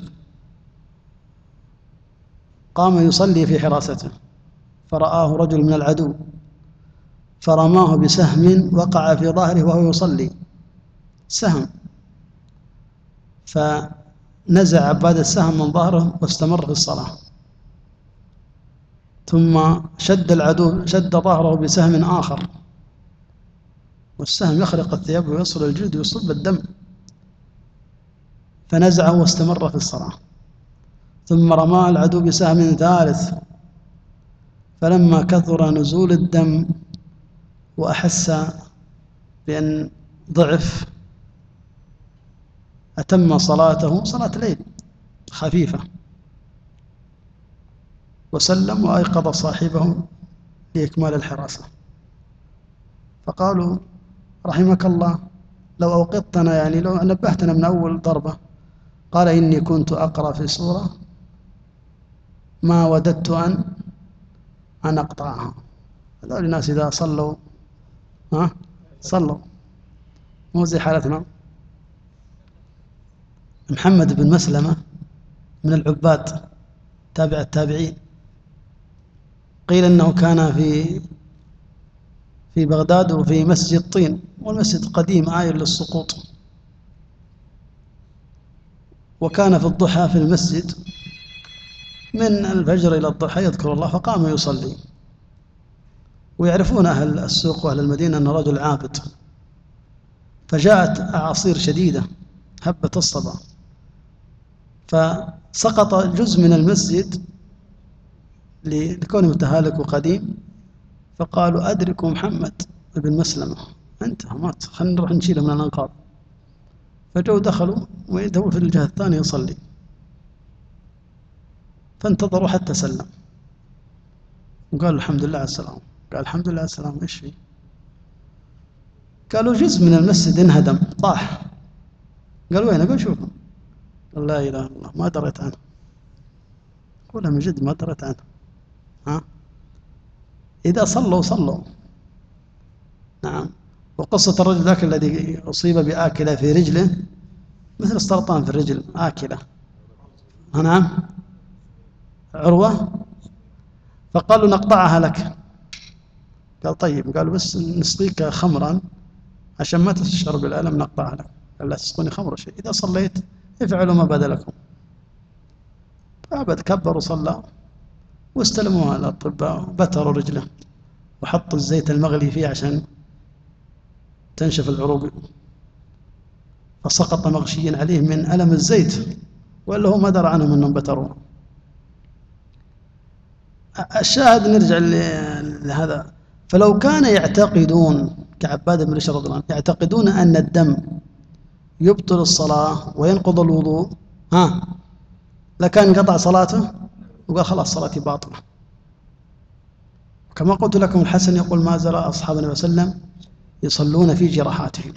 قام يصلي في حراسته، فرآه رجل من العدو فرماه بسهم وقع في ظهره وهو يصلي، سهم، فنزع عباد السهم من ظهره واستمر في الصلاة، ثم شد العدو شد ظهره بسهم آخر، والسهم يخرق الثياب ويصل الجلد ويصب الدم، فنزعه واستمر في الصلاة، ثم رماه العدو بسهم ثالث، فلما كثر نزول الدم وأحس بأن ضعف أتم صلاته صلاة ليل خفيفة وسلم وأيقظ صاحبه لإكمال الحراسة، فقالوا رحمك الله لو أوقظتنا، يعني لو نبهتنا من أول ضربة. قال إني كنت أقرأ في سورة ما وددت أن أن أقطعها. هذول الناس إذا صلوا ها صلوا، مو زي حالتنا. محمد بن مسلمة من العباد تابع التابعين، قيل أنه كان في في بغداد وفي مسجد طين، والمسجد قديم آيل للسقوط، وكان في الضحى في المسجد من الفجر إلى الضحى يذكر الله، فقام يصلي، ويعرفون أهل السوق وأهل المدينة أنه رجل عابد، فجاءت أعاصير شديدة هبت الصبا، فسقط جزء من المسجد لكونه متهالك وقديم، فقالوا أدركوا محمد بن مسلمة، انتهى مات، خلينا نروح نشيله من الأنقاض. فجوا دخلوا ويده في الجهة الثانية يصلي، فانتظروا حتى سلم وقال الحمد لله على السلام. قال الحمد لله على السلام، ايش فيه؟ قالوا جزء من المسجد انهدم طاح. قال وين؟ قال شوفوا. قال لا إله إلا الله ما دريت عنه. قولها من جد ما دريت عنه. ها؟ إذا صلوا صلوا. نعم. وقصة الرجل ذاك الذي أصيب بآكلة في رجله مثل السرطان في الرجل آكلة. نعم. عروة، فقالوا نقطعها لك. قال طيب. قالوا بس نسقيك خمرا عشان ما تشعر بالألم نقطعها لك. قال لا تسقوني خمر شيء، إذا صليت افعلوا ما بدا لكم. فأبد كبر وصلى، واستلموها الأطباء وبتروا رجله وحطوا الزيت المغلي فيه عشان تنشف العروق، فسقط مغشيا عليه من ألم الزيت، وإلا هو ما درى عنهم أنهم بتروه. الشاهد نرجع لهذا. فلو كان يعتقدون كعباد بن بشر رضي الله عنه يعتقدون أن الدم يبطل الصلاة وينقض الوضوء، ها لكان انقطع صلاته وقال خلاص صلاتي باطلة. وكما قلت لكم الحسن يقول ما زال أصحاب النبي صلى الله عليه وسلم يصلون في جراحاتهم.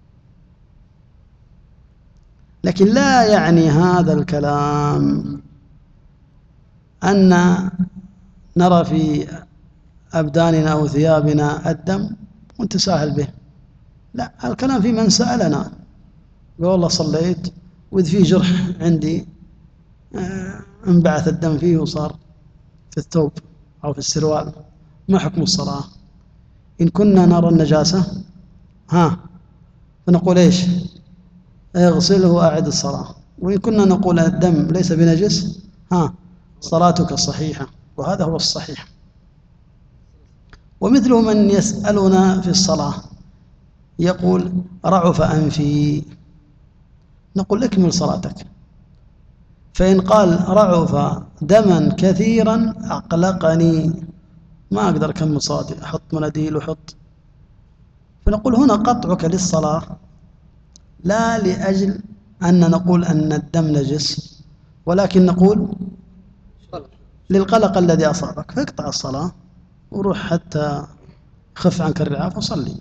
لكن لا يعني هذا الكلام أن نرى في أبداننا أو ثيابنا الدم ونتساهل به. لا، الكلام في من سألنا يقول والله صليت وإذ في جرح عندي انبعث الدم فيه وصار في الثوب أو في السروال، ما حكم الصلاة؟ إن كنا نرى النجاسة ها فنقول إيش؟ اغسله وأعد الصلاة. وإن كنا نقول الدم ليس بنجس ها صلاتك صحيحة، وهذا هو الصحيح. ومثله من يسألنا في الصلاة يقول رعف أنفي، نقول اكمل صلاتك. فإن قال رعف دما كثيرا أقلقني، ما أقدر أكمل صلاتي، أحط مناديل وحط، فنقول هنا قطعك للصلاة لا لأجل أن نقول أن الدم نجس، ولكن نقول للقلق الذي أصابك، فاقطع الصلاة وروح حتى خف عنك الرعاف وصلي.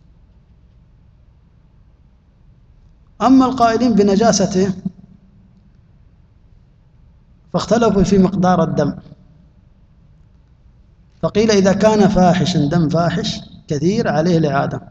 أما القائلين بنجاسته فاختلفوا في مقدار الدم، فقيل إذا كان فاحشا دم فاحش كثير عليه الإعادة،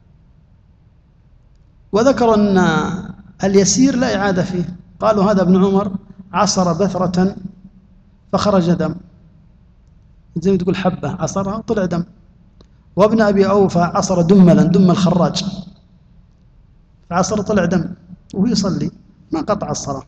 وذكروا أن اليسير لا إعادة فيه. قالوا هذا ابن عمر عصر بثرة فخرج دم، زي ما تقول حبة عصرها طلع دم. وابن أبي أوفى عصر دملا دم الخراج فعصر طلع دم وهو يصلي، ما قطع الصلاة.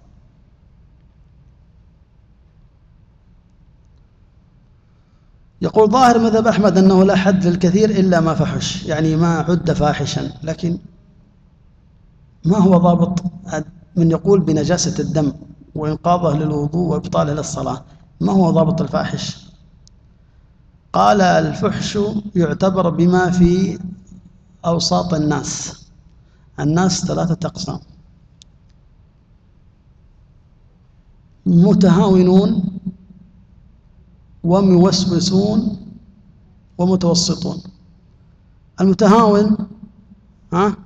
يقول ظاهر مذهب أحمد أنه لا حد للكثير إلا ما فحش، يعني ما عد فاحشا. لكن ما هو ضابط من يقول بنجاسة الدم وإنقاذه للوضوء وإبطاله للصلاة؟ ما هو ضابط الفاحش؟ قال الفحش يعتبر بما في أوساط الناس. الناس ثلاثة أقسام: متهاونون وموسوسون ومتوسطون. المتهاون ها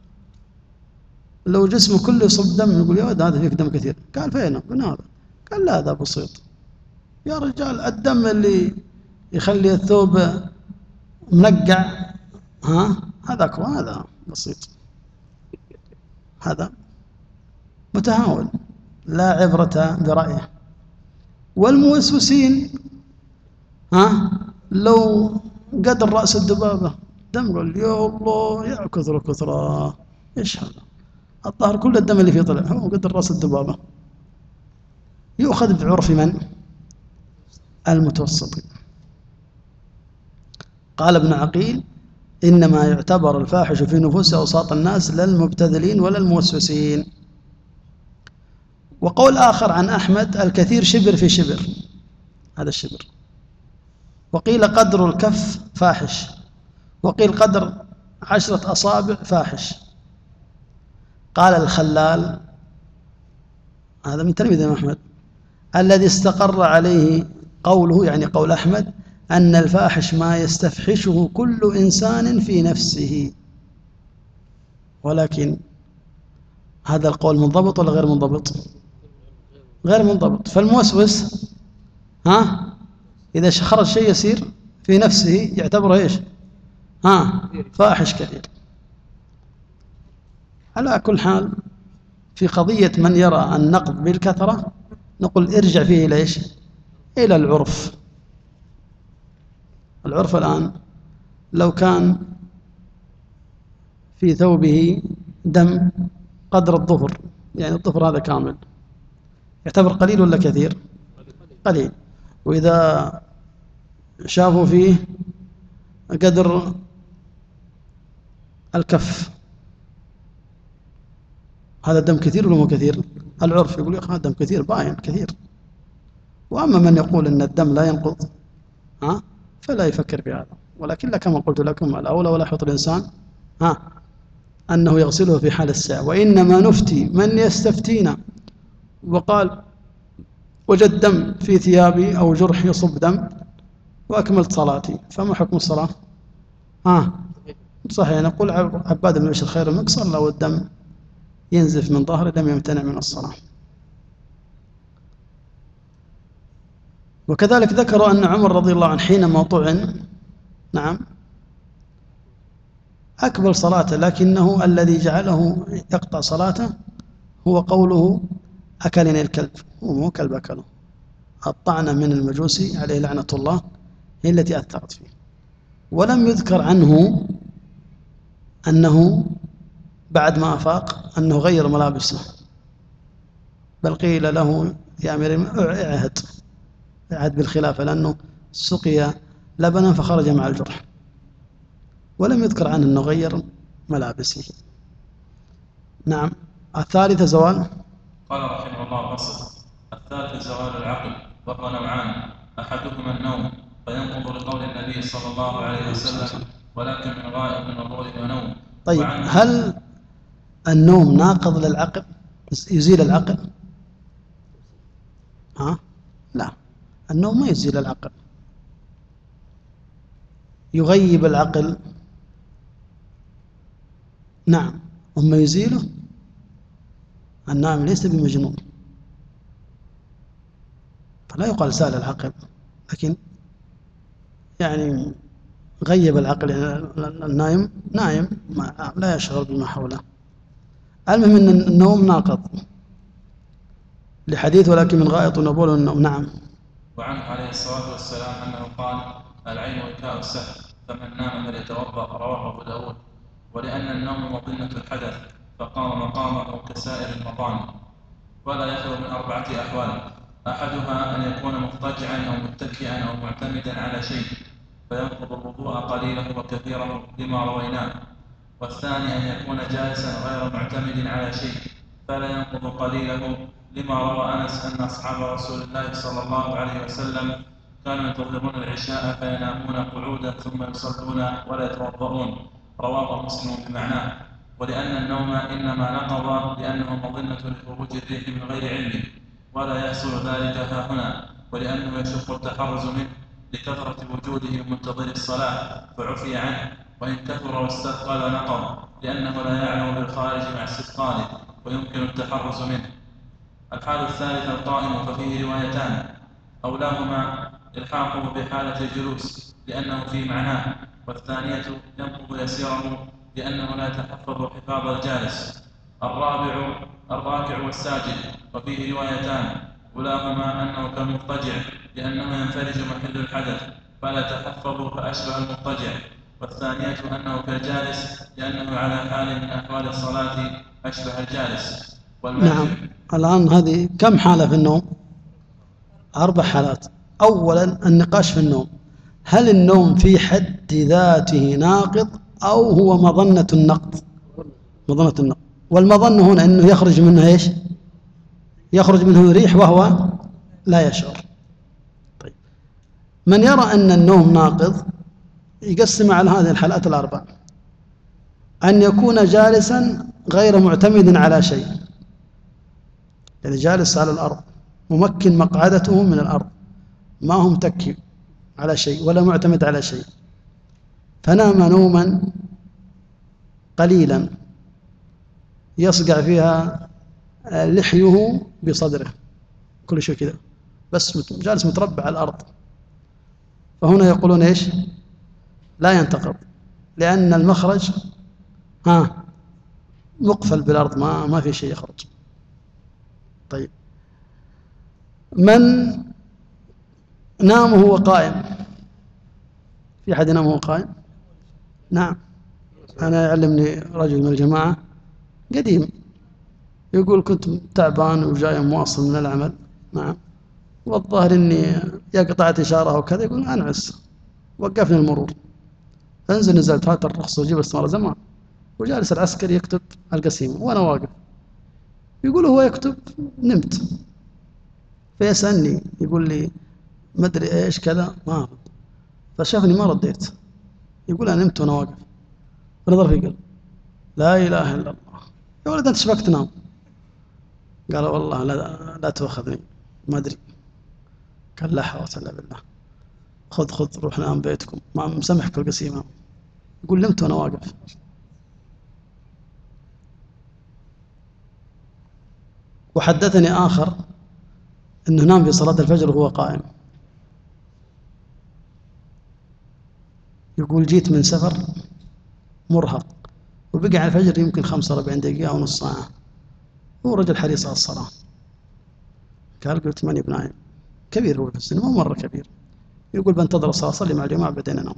لو جسمه كله يصب دم يقول يا ولد هذا فيك دم كثير، قال فين؟ قلنا هذا، قال لا هذا بسيط. يا رجال الدم اللي يخلي الثوب منقع ها هذاك هذا بسيط، هذا متهاون لا عبرة برأيه. والموسوسين ها لو قدر رأس الدبابة دم قال يا الله يا كثرة كثرة، ايش هذا؟ الظاهر كل الدم اللي فيه طلع هو قدر رأس الدبابة. يؤخذ بعرف من؟ المتوسطين. قال ابن عقيل إنما يعتبر الفاحش في نفوس أوساط الناس لا المبتذلين ولا الموسوسين. وقول آخر عن أحمد الكثير شبر في شبر، هذا الشبر. وقيل قدر الكف فاحش، وقيل قدر عشرة أصابع فاحش. قال الخلال، هذا من تلميذ الإمام أحمد، الذي استقر عليه قوله يعني قول أحمد أن الفاحش ما يستفحشه كل إنسان في نفسه. ولكن هذا القول منضبط ولا غير منضبط؟ غير منضبط. فالموسوس ها إذا خرج شيء يسير في نفسه يعتبره إيش؟ ها فاحش كثير. على كل حال في قضية من يرى النقد بالكثرة نقول ارجع فيه إلى إيش؟ إلى العرف. العرف الآن لو كان في ثوبه دم قدر الظفر، يعني الظفر هذا كامل، يعتبر قليل ولا كثير؟ قليل. وإذا شافوا فيه قدر الكف هذا دم كثير ولا مو كثير؟ العرف يقول يا أخي هذا دم كثير باين كثير. وأما من يقول أن الدم لا ينقض ها فلا يفكر بهذا. ولكن كما قلت لكم الأولى ولا يحط الإنسان ها أنه يغسله في حال الساعة. وإنما نفتي من يستفتينا وقال وجد دم في ثيابي أو جرح يصب دم وأكملت صلاتي، فما حكم الصلاة؟ آه صحيح. نقول عباد بن بشر خير المكسر لو الدم ينزف من ظهره لم يمتنع من الصلاة. وكذلك ذكروا أن عمر رضي الله عنه حينما طعن نعم أكمل صلاته، لكنه الذي جعله يقطع صلاته هو قوله أكلني الكلب، هو مو كلب أكله. الطعنة من المجوسي عليه لعنة الله هي التي أثرت فيه. ولم يذكر عنه أنه بعد ما أفاق أنه غير ملابسه، بل قيل له يا أمير اعهد اعهد بالخلافة، لأنه سقي لبنا فخرج مع الجرح، ولم يذكر عنه أنه غير ملابسه. نعم. الثالثة زوال. قال رحمه الله فصل. الثالث زوال العقل، وهو نوعان: أحدهما النوم فينقض لقول النبي صلى الله عليه وسلم ولكن من غائب من وضوء ونوم. طيب هل النوم ناقض للعقل يزيل العقل؟ ها؟ لا، النوم ما يزيل العقل، يغيب العقل. نعم، أما يزيله النائم ليس بمجنون، فلا يقال زال العقل، لكن يعني غيب العقل. النائم نائم لا يشعر بما حوله. المهم أن النوم ناقض لحديث ولكن من غائط ونبول النوم. نعم. وعنه عليه الصلاة والسلام أنه قال: العين وكاء السحر، فمن نام فليتوضأ. رواه أبو داود. ولأن النوم مظنة الحدث فقام مقامه كسائر المطامع، ولا يخلو من أربعة أحوال: أحدها أن يكون مضطجعا أو متكئا أو معتمدا على شيء فينقض الوضوء قليله وكثيره لما رويناه، والثاني أن يكون جالسا غير معتمد على شيء فلا ينقض قليله لما روى أنس أن أصحاب رسول الله صلى الله عليه وسلم كانوا ينتظرون العشاء فينامون قعودا ثم يصلون ولا يتوضؤون. رواه مسلم بمعناه. ولأن النوم إنما نقض لأنه مظنة لخروج الريح من غير علم، ولا يحصل ذلك ها هنا، ولأنه يشق التحرز منه لكثرة وجوده منتظر الصلاة فعفي عنه، وإن كثر واستثقل نقض لأنه لا يعلم بالخارج مع استثقاله ويمكن التحرز منه. الحالة الثالثة القائم، ففيه روايتان: أولاهما إلحاقه بحالة الجلوس لأنه في معناه، والثانية ينقض يسيره لأنه لا يتحفظ حفاظ الجالس. الرابع الراكع والساجد، وفيه روايتان: أولاهما أنه كالمضطجع لأنه ينفرج محل الحدث فلا يتحفظ فأشبه المضطجع، والثانية أنه كالجالس لأنه على حال من أحوال الصلاة أشبه الجالس. نعم. الآن هذه كم حالة في النوم؟ أربع حالات. أولا النقاش في النوم، هل النوم في حد ذاته ناقض أو هو مظنة النقض؟ مظنة النقض. والمظنة هنا أنه يخرج منه إيش؟ يخرج منه ريح وهو لا يشعر. طيب، من يرى أن النوم ناقض يقسم على هذه الحالات الأربع: أن يكون جالسا غير معتمد على شيء، يعني جالس على الأرض ممكن مقعدته من الأرض، ما هو متكي على شيء ولا معتمد على شيء، فنام نوما قليلا يصقع فيها لحيه بصدره، كل شيء كذا، بس جالس متربع على الأرض، فهنا يقولون إيش؟ لا ينتقض، لأن المخرج ها مقفل بالأرض، ما ما في شيء يخرج. طيب، من نام وهو قائم؟ في أحد ينام وهو قائم؟ نعم. أنا يعلمني رجل من الجماعة قديم يقول كنت تعبان وجاي مواصل من العمل، نعم، والظاهر إني يقطعت إشارة وكذا، يقول أنعس، وقفني المرور، أنزل نزلت هات الرخصة وجيب استمارة زمان، وجالس العسكري يكتب القسيمة وأنا واقف، يقول هو يكتب نمت، فيسألني يقول لي ما أدري إيش كذا، ما أرد، فشافني ما رديت، يقول أنا نمت وأنا واقف، ونظر في قلب لا إله إلا الله، يا ولد أنت شبك تنام؟ قال والله لا, لا تأخذني ما أدري، قال لا حول ولا قوة إلا بالله. خذ خذ روح نام بيتكم، ما مسامحك القسيمة. يقول نمت وأنا واقف. وحدثني آخر أنه نام في صلاة الفجر وهو قائم. يقول جيت من سفر مرهق وبقى على الفجر يمكن خمسة وأربعين دقيقة أو نص ساعة، هو رجل حريص على الصلاة. قال قلت ماني بنايم، كبير هو في السن مو مرة كبير. يقول بنتظر الصلاة أصلي مع الجماعة بعدين أنام.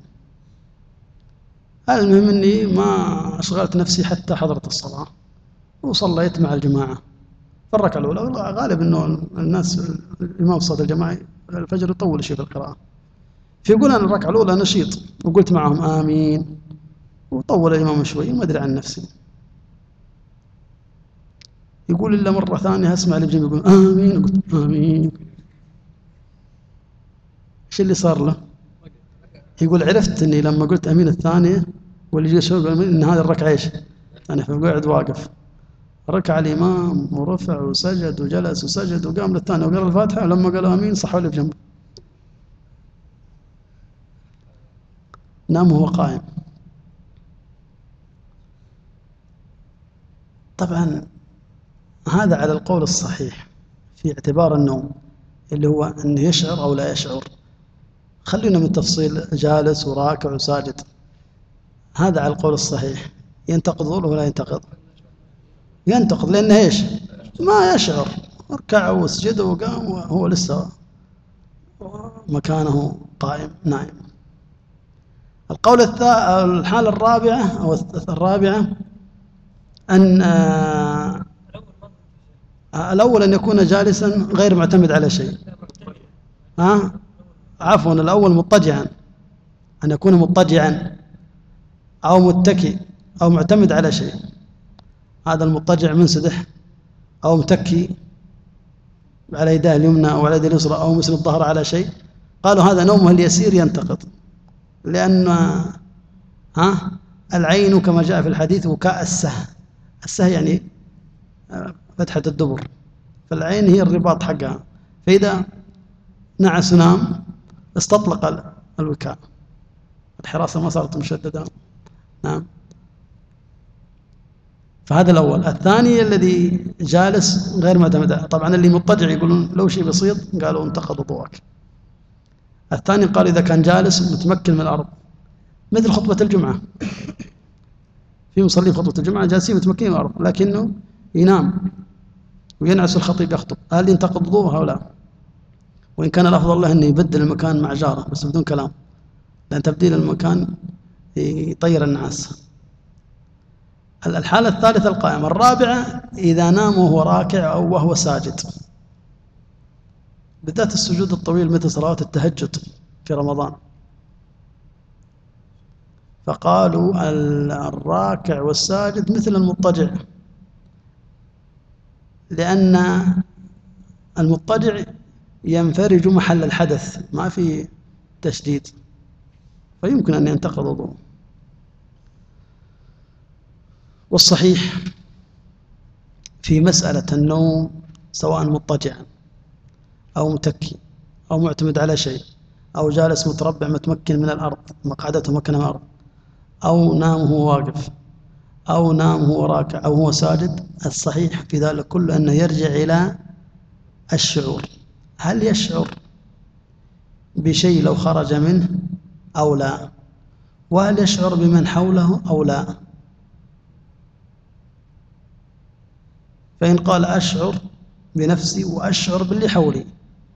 المهم أني ما أشغلت نفسي حتى حضرت الصلاة وصليت مع الجماعة. في الركعة الأولى غالب أنه الناس الإمام في صلاة الجماعة الفجر يطول شيء في القراءة، فيقول أنا الركعة الأولى نشيط وقلت معهم آمين، وطول الإمام شوي وما أدري عن نفسي. يقول إلا مرة ثانية أسمع اللي بجنبي يقول آمين، قلت آمين. إيش اللي صار له؟ يقول عرفت إني لما قلت آمين الثانية واللي جاء شو قال إن هذه الركعة إيش؟ أنا فقعد واقف، ركع الإمام ورفع وسجد وجلس وسجد وقام للثانية وقرأ الفاتحة، ولما قال آمين صحوا اللي بجنبه. نام وهو قائم. طبعا هذا على القول الصحيح في اعتبار النوم اللي هو أنه يشعر أو لا يشعر. خلينا من تفصيل جالس وراكع وساجد، هذا على القول الصحيح. ينتقض ولا ولا ينتقض؟ ينتقض، لأنه إيش؟ ما يشعر، ركع وسجد وقام وهو لسه مكانه قائم نائم. القول الثاني، الحالة الرابعة أو الرابعة أن الأول أن يكون جالسا غير معتمد على شيء. ها؟ عفوا، الأول مضطجعا، أن يكون مضطجعا أو متكئ أو معتمد على شيء. هذا المضطجع منسدح أو متكي على يديه اليمنى أو على يديه اليسرى أو مسند الظهر على شيء، قالوا هذا نومه اليسير ينتقض، لأن ها العين كما جاء في الحديث وكاء السه، السه يعني فتحة الدبر، فالعين هي الرباط حقها، فإذا نعس نام استطلق الوكاء، الحراسة ما صارت مشددة. نعم. فهذا الأول. الثاني الذي جالس غير معتمد، طبعا اللي مضطجع يقولون لو شيء بسيط قالوا انتقض وضوءك. الثاني قال إذا كان جالس متمكن من الأرض، مثل خطبة الجمعة، في مصلي خطبة الجمعة جالسين متمكنين من الأرض لكنه ينام وينعس الخطيب يخطب، هل ينتقض وضوءه أو لا؟ وإن كان الأفضل له أنه يبدل المكان مع جاره بس بدون كلام، لأن تبديل المكان يطير النعاس. الحالة الثالثة القائمة. الرابعة إذا نام وهو راكع أو وهو ساجد، بالذات السجود الطويل مثل صلاة التهجد في رمضان، فقالوا الراكع والساجد مثل المضطجع، لأن المضطجع ينفرج محل الحدث ما في تشديد، فيمكن أن ينتقض وضوءه. والصحيح في مسألة النوم سواء مضطجعا أو متكي أو معتمد على شيء أو جالس متربع متمكن من الأرض مقعدته مكانه من الأرض، أو نام هو واقف أو نام هو راكع أو هو ساجد، الصحيح في ذلك كله أنه يرجع إلى الشعور، هل يشعر بشيء لو خرج منه أو لا، وهل يشعر بمن حوله أو لا. فإن قال أشعر بنفسي وأشعر باللي حولي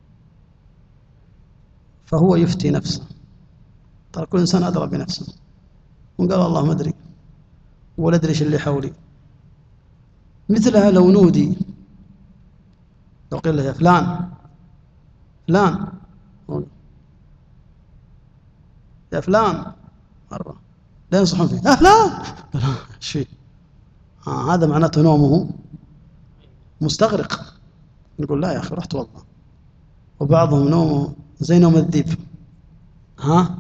فهو يفتي نفسه، ترى كل إنسان أدرى بنفسه، وقال الله ما أدري ولا أدري إيش اللي حولي. مثلها لو نودي، لو قيل له يا فلان فلان يا فلان مرة لا ينصحون فيه يا فلان ايش فيه؟ آه هذا معناته نومه مستغرق، نقول لا يا أخي رحت والله. وبعضهم نومه زي نوم الذيب، ها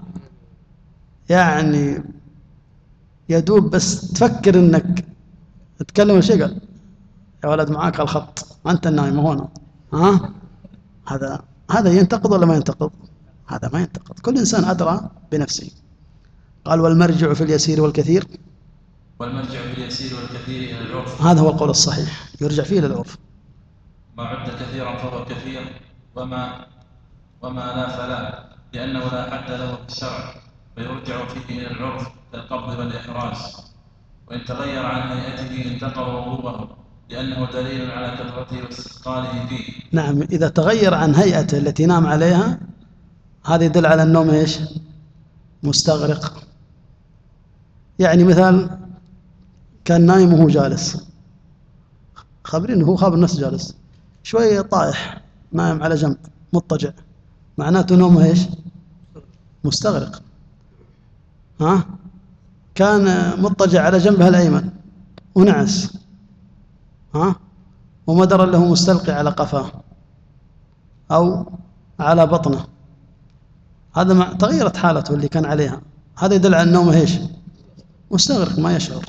يعني يدوب بس تفكر انك تتكلم شيء قال يا ولد معاك الخط ما انت النايم هنا، ها هذا هذا ينتقض ولا ما ينتقض؟ هذا ما ينتقد، كل إنسان أدرى بنفسه. قال والمرجع في اليسير والكثير، والمرجع في اليسير والكثير إلى العرف، هذا هو القول الصحيح، يرجع فيه إلى العرف. ما عد كثيرا فهو كثير، وما وما لا فلا، لأنه لا حد له في الشرع، فيرجع فيه إلى العرف كالقبض والإحراز، وإن تغير عن هيئته انتقض وضوءه، لأنه دليل على كثرته واستثقاله فيه. نعم، إذا تغير عن هيئته التي نام عليها هذا يدل على النوم إيش؟ مستغرق. يعني مثال كان نايم وهو جالس، خبرين هو خابر نفسه جالس، شوية طايح نايم على جنب مضطجع، معناته نومه إيش؟ مستغرق. ها؟ كان مضطجع على جنبه الأيمن ونعس، ها؟ وما درى له مستلقي على قفاه أو على بطنه، هذا مع تغيرت حالته اللي كان عليها، هذا يدل على النوم إيش؟ مستغرق ما يشعر.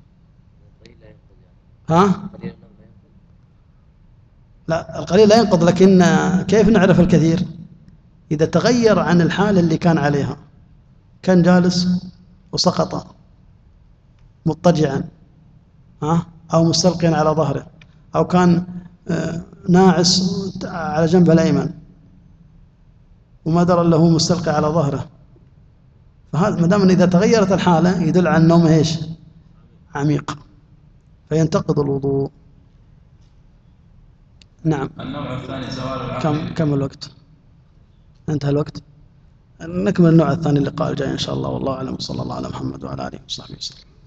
ها؟ لا، القليل لا ينقض، لكن كيف نعرف الكثير؟ إذا تغير عن الحالة اللي كان عليها، كان جالس وسقط مضطجعا، ها؟ أو مستلقيا على ظهره، أو كان ناعس على جنبه الأيمن وما درى له مستلقي على ظهره، فهذا ما دام إذا تغيرت الحالة يدل على النوم إيش؟ عميق، فينتقض الوضوء. نعم. النوع الثاني زوال العقل. كم كم الوقت؟ انتهى الوقت. نكمل النوع الثاني اللقاء الجاي إن شاء الله، والله أعلم، صلى الله على محمد وعلى آله وصحبه وسلم.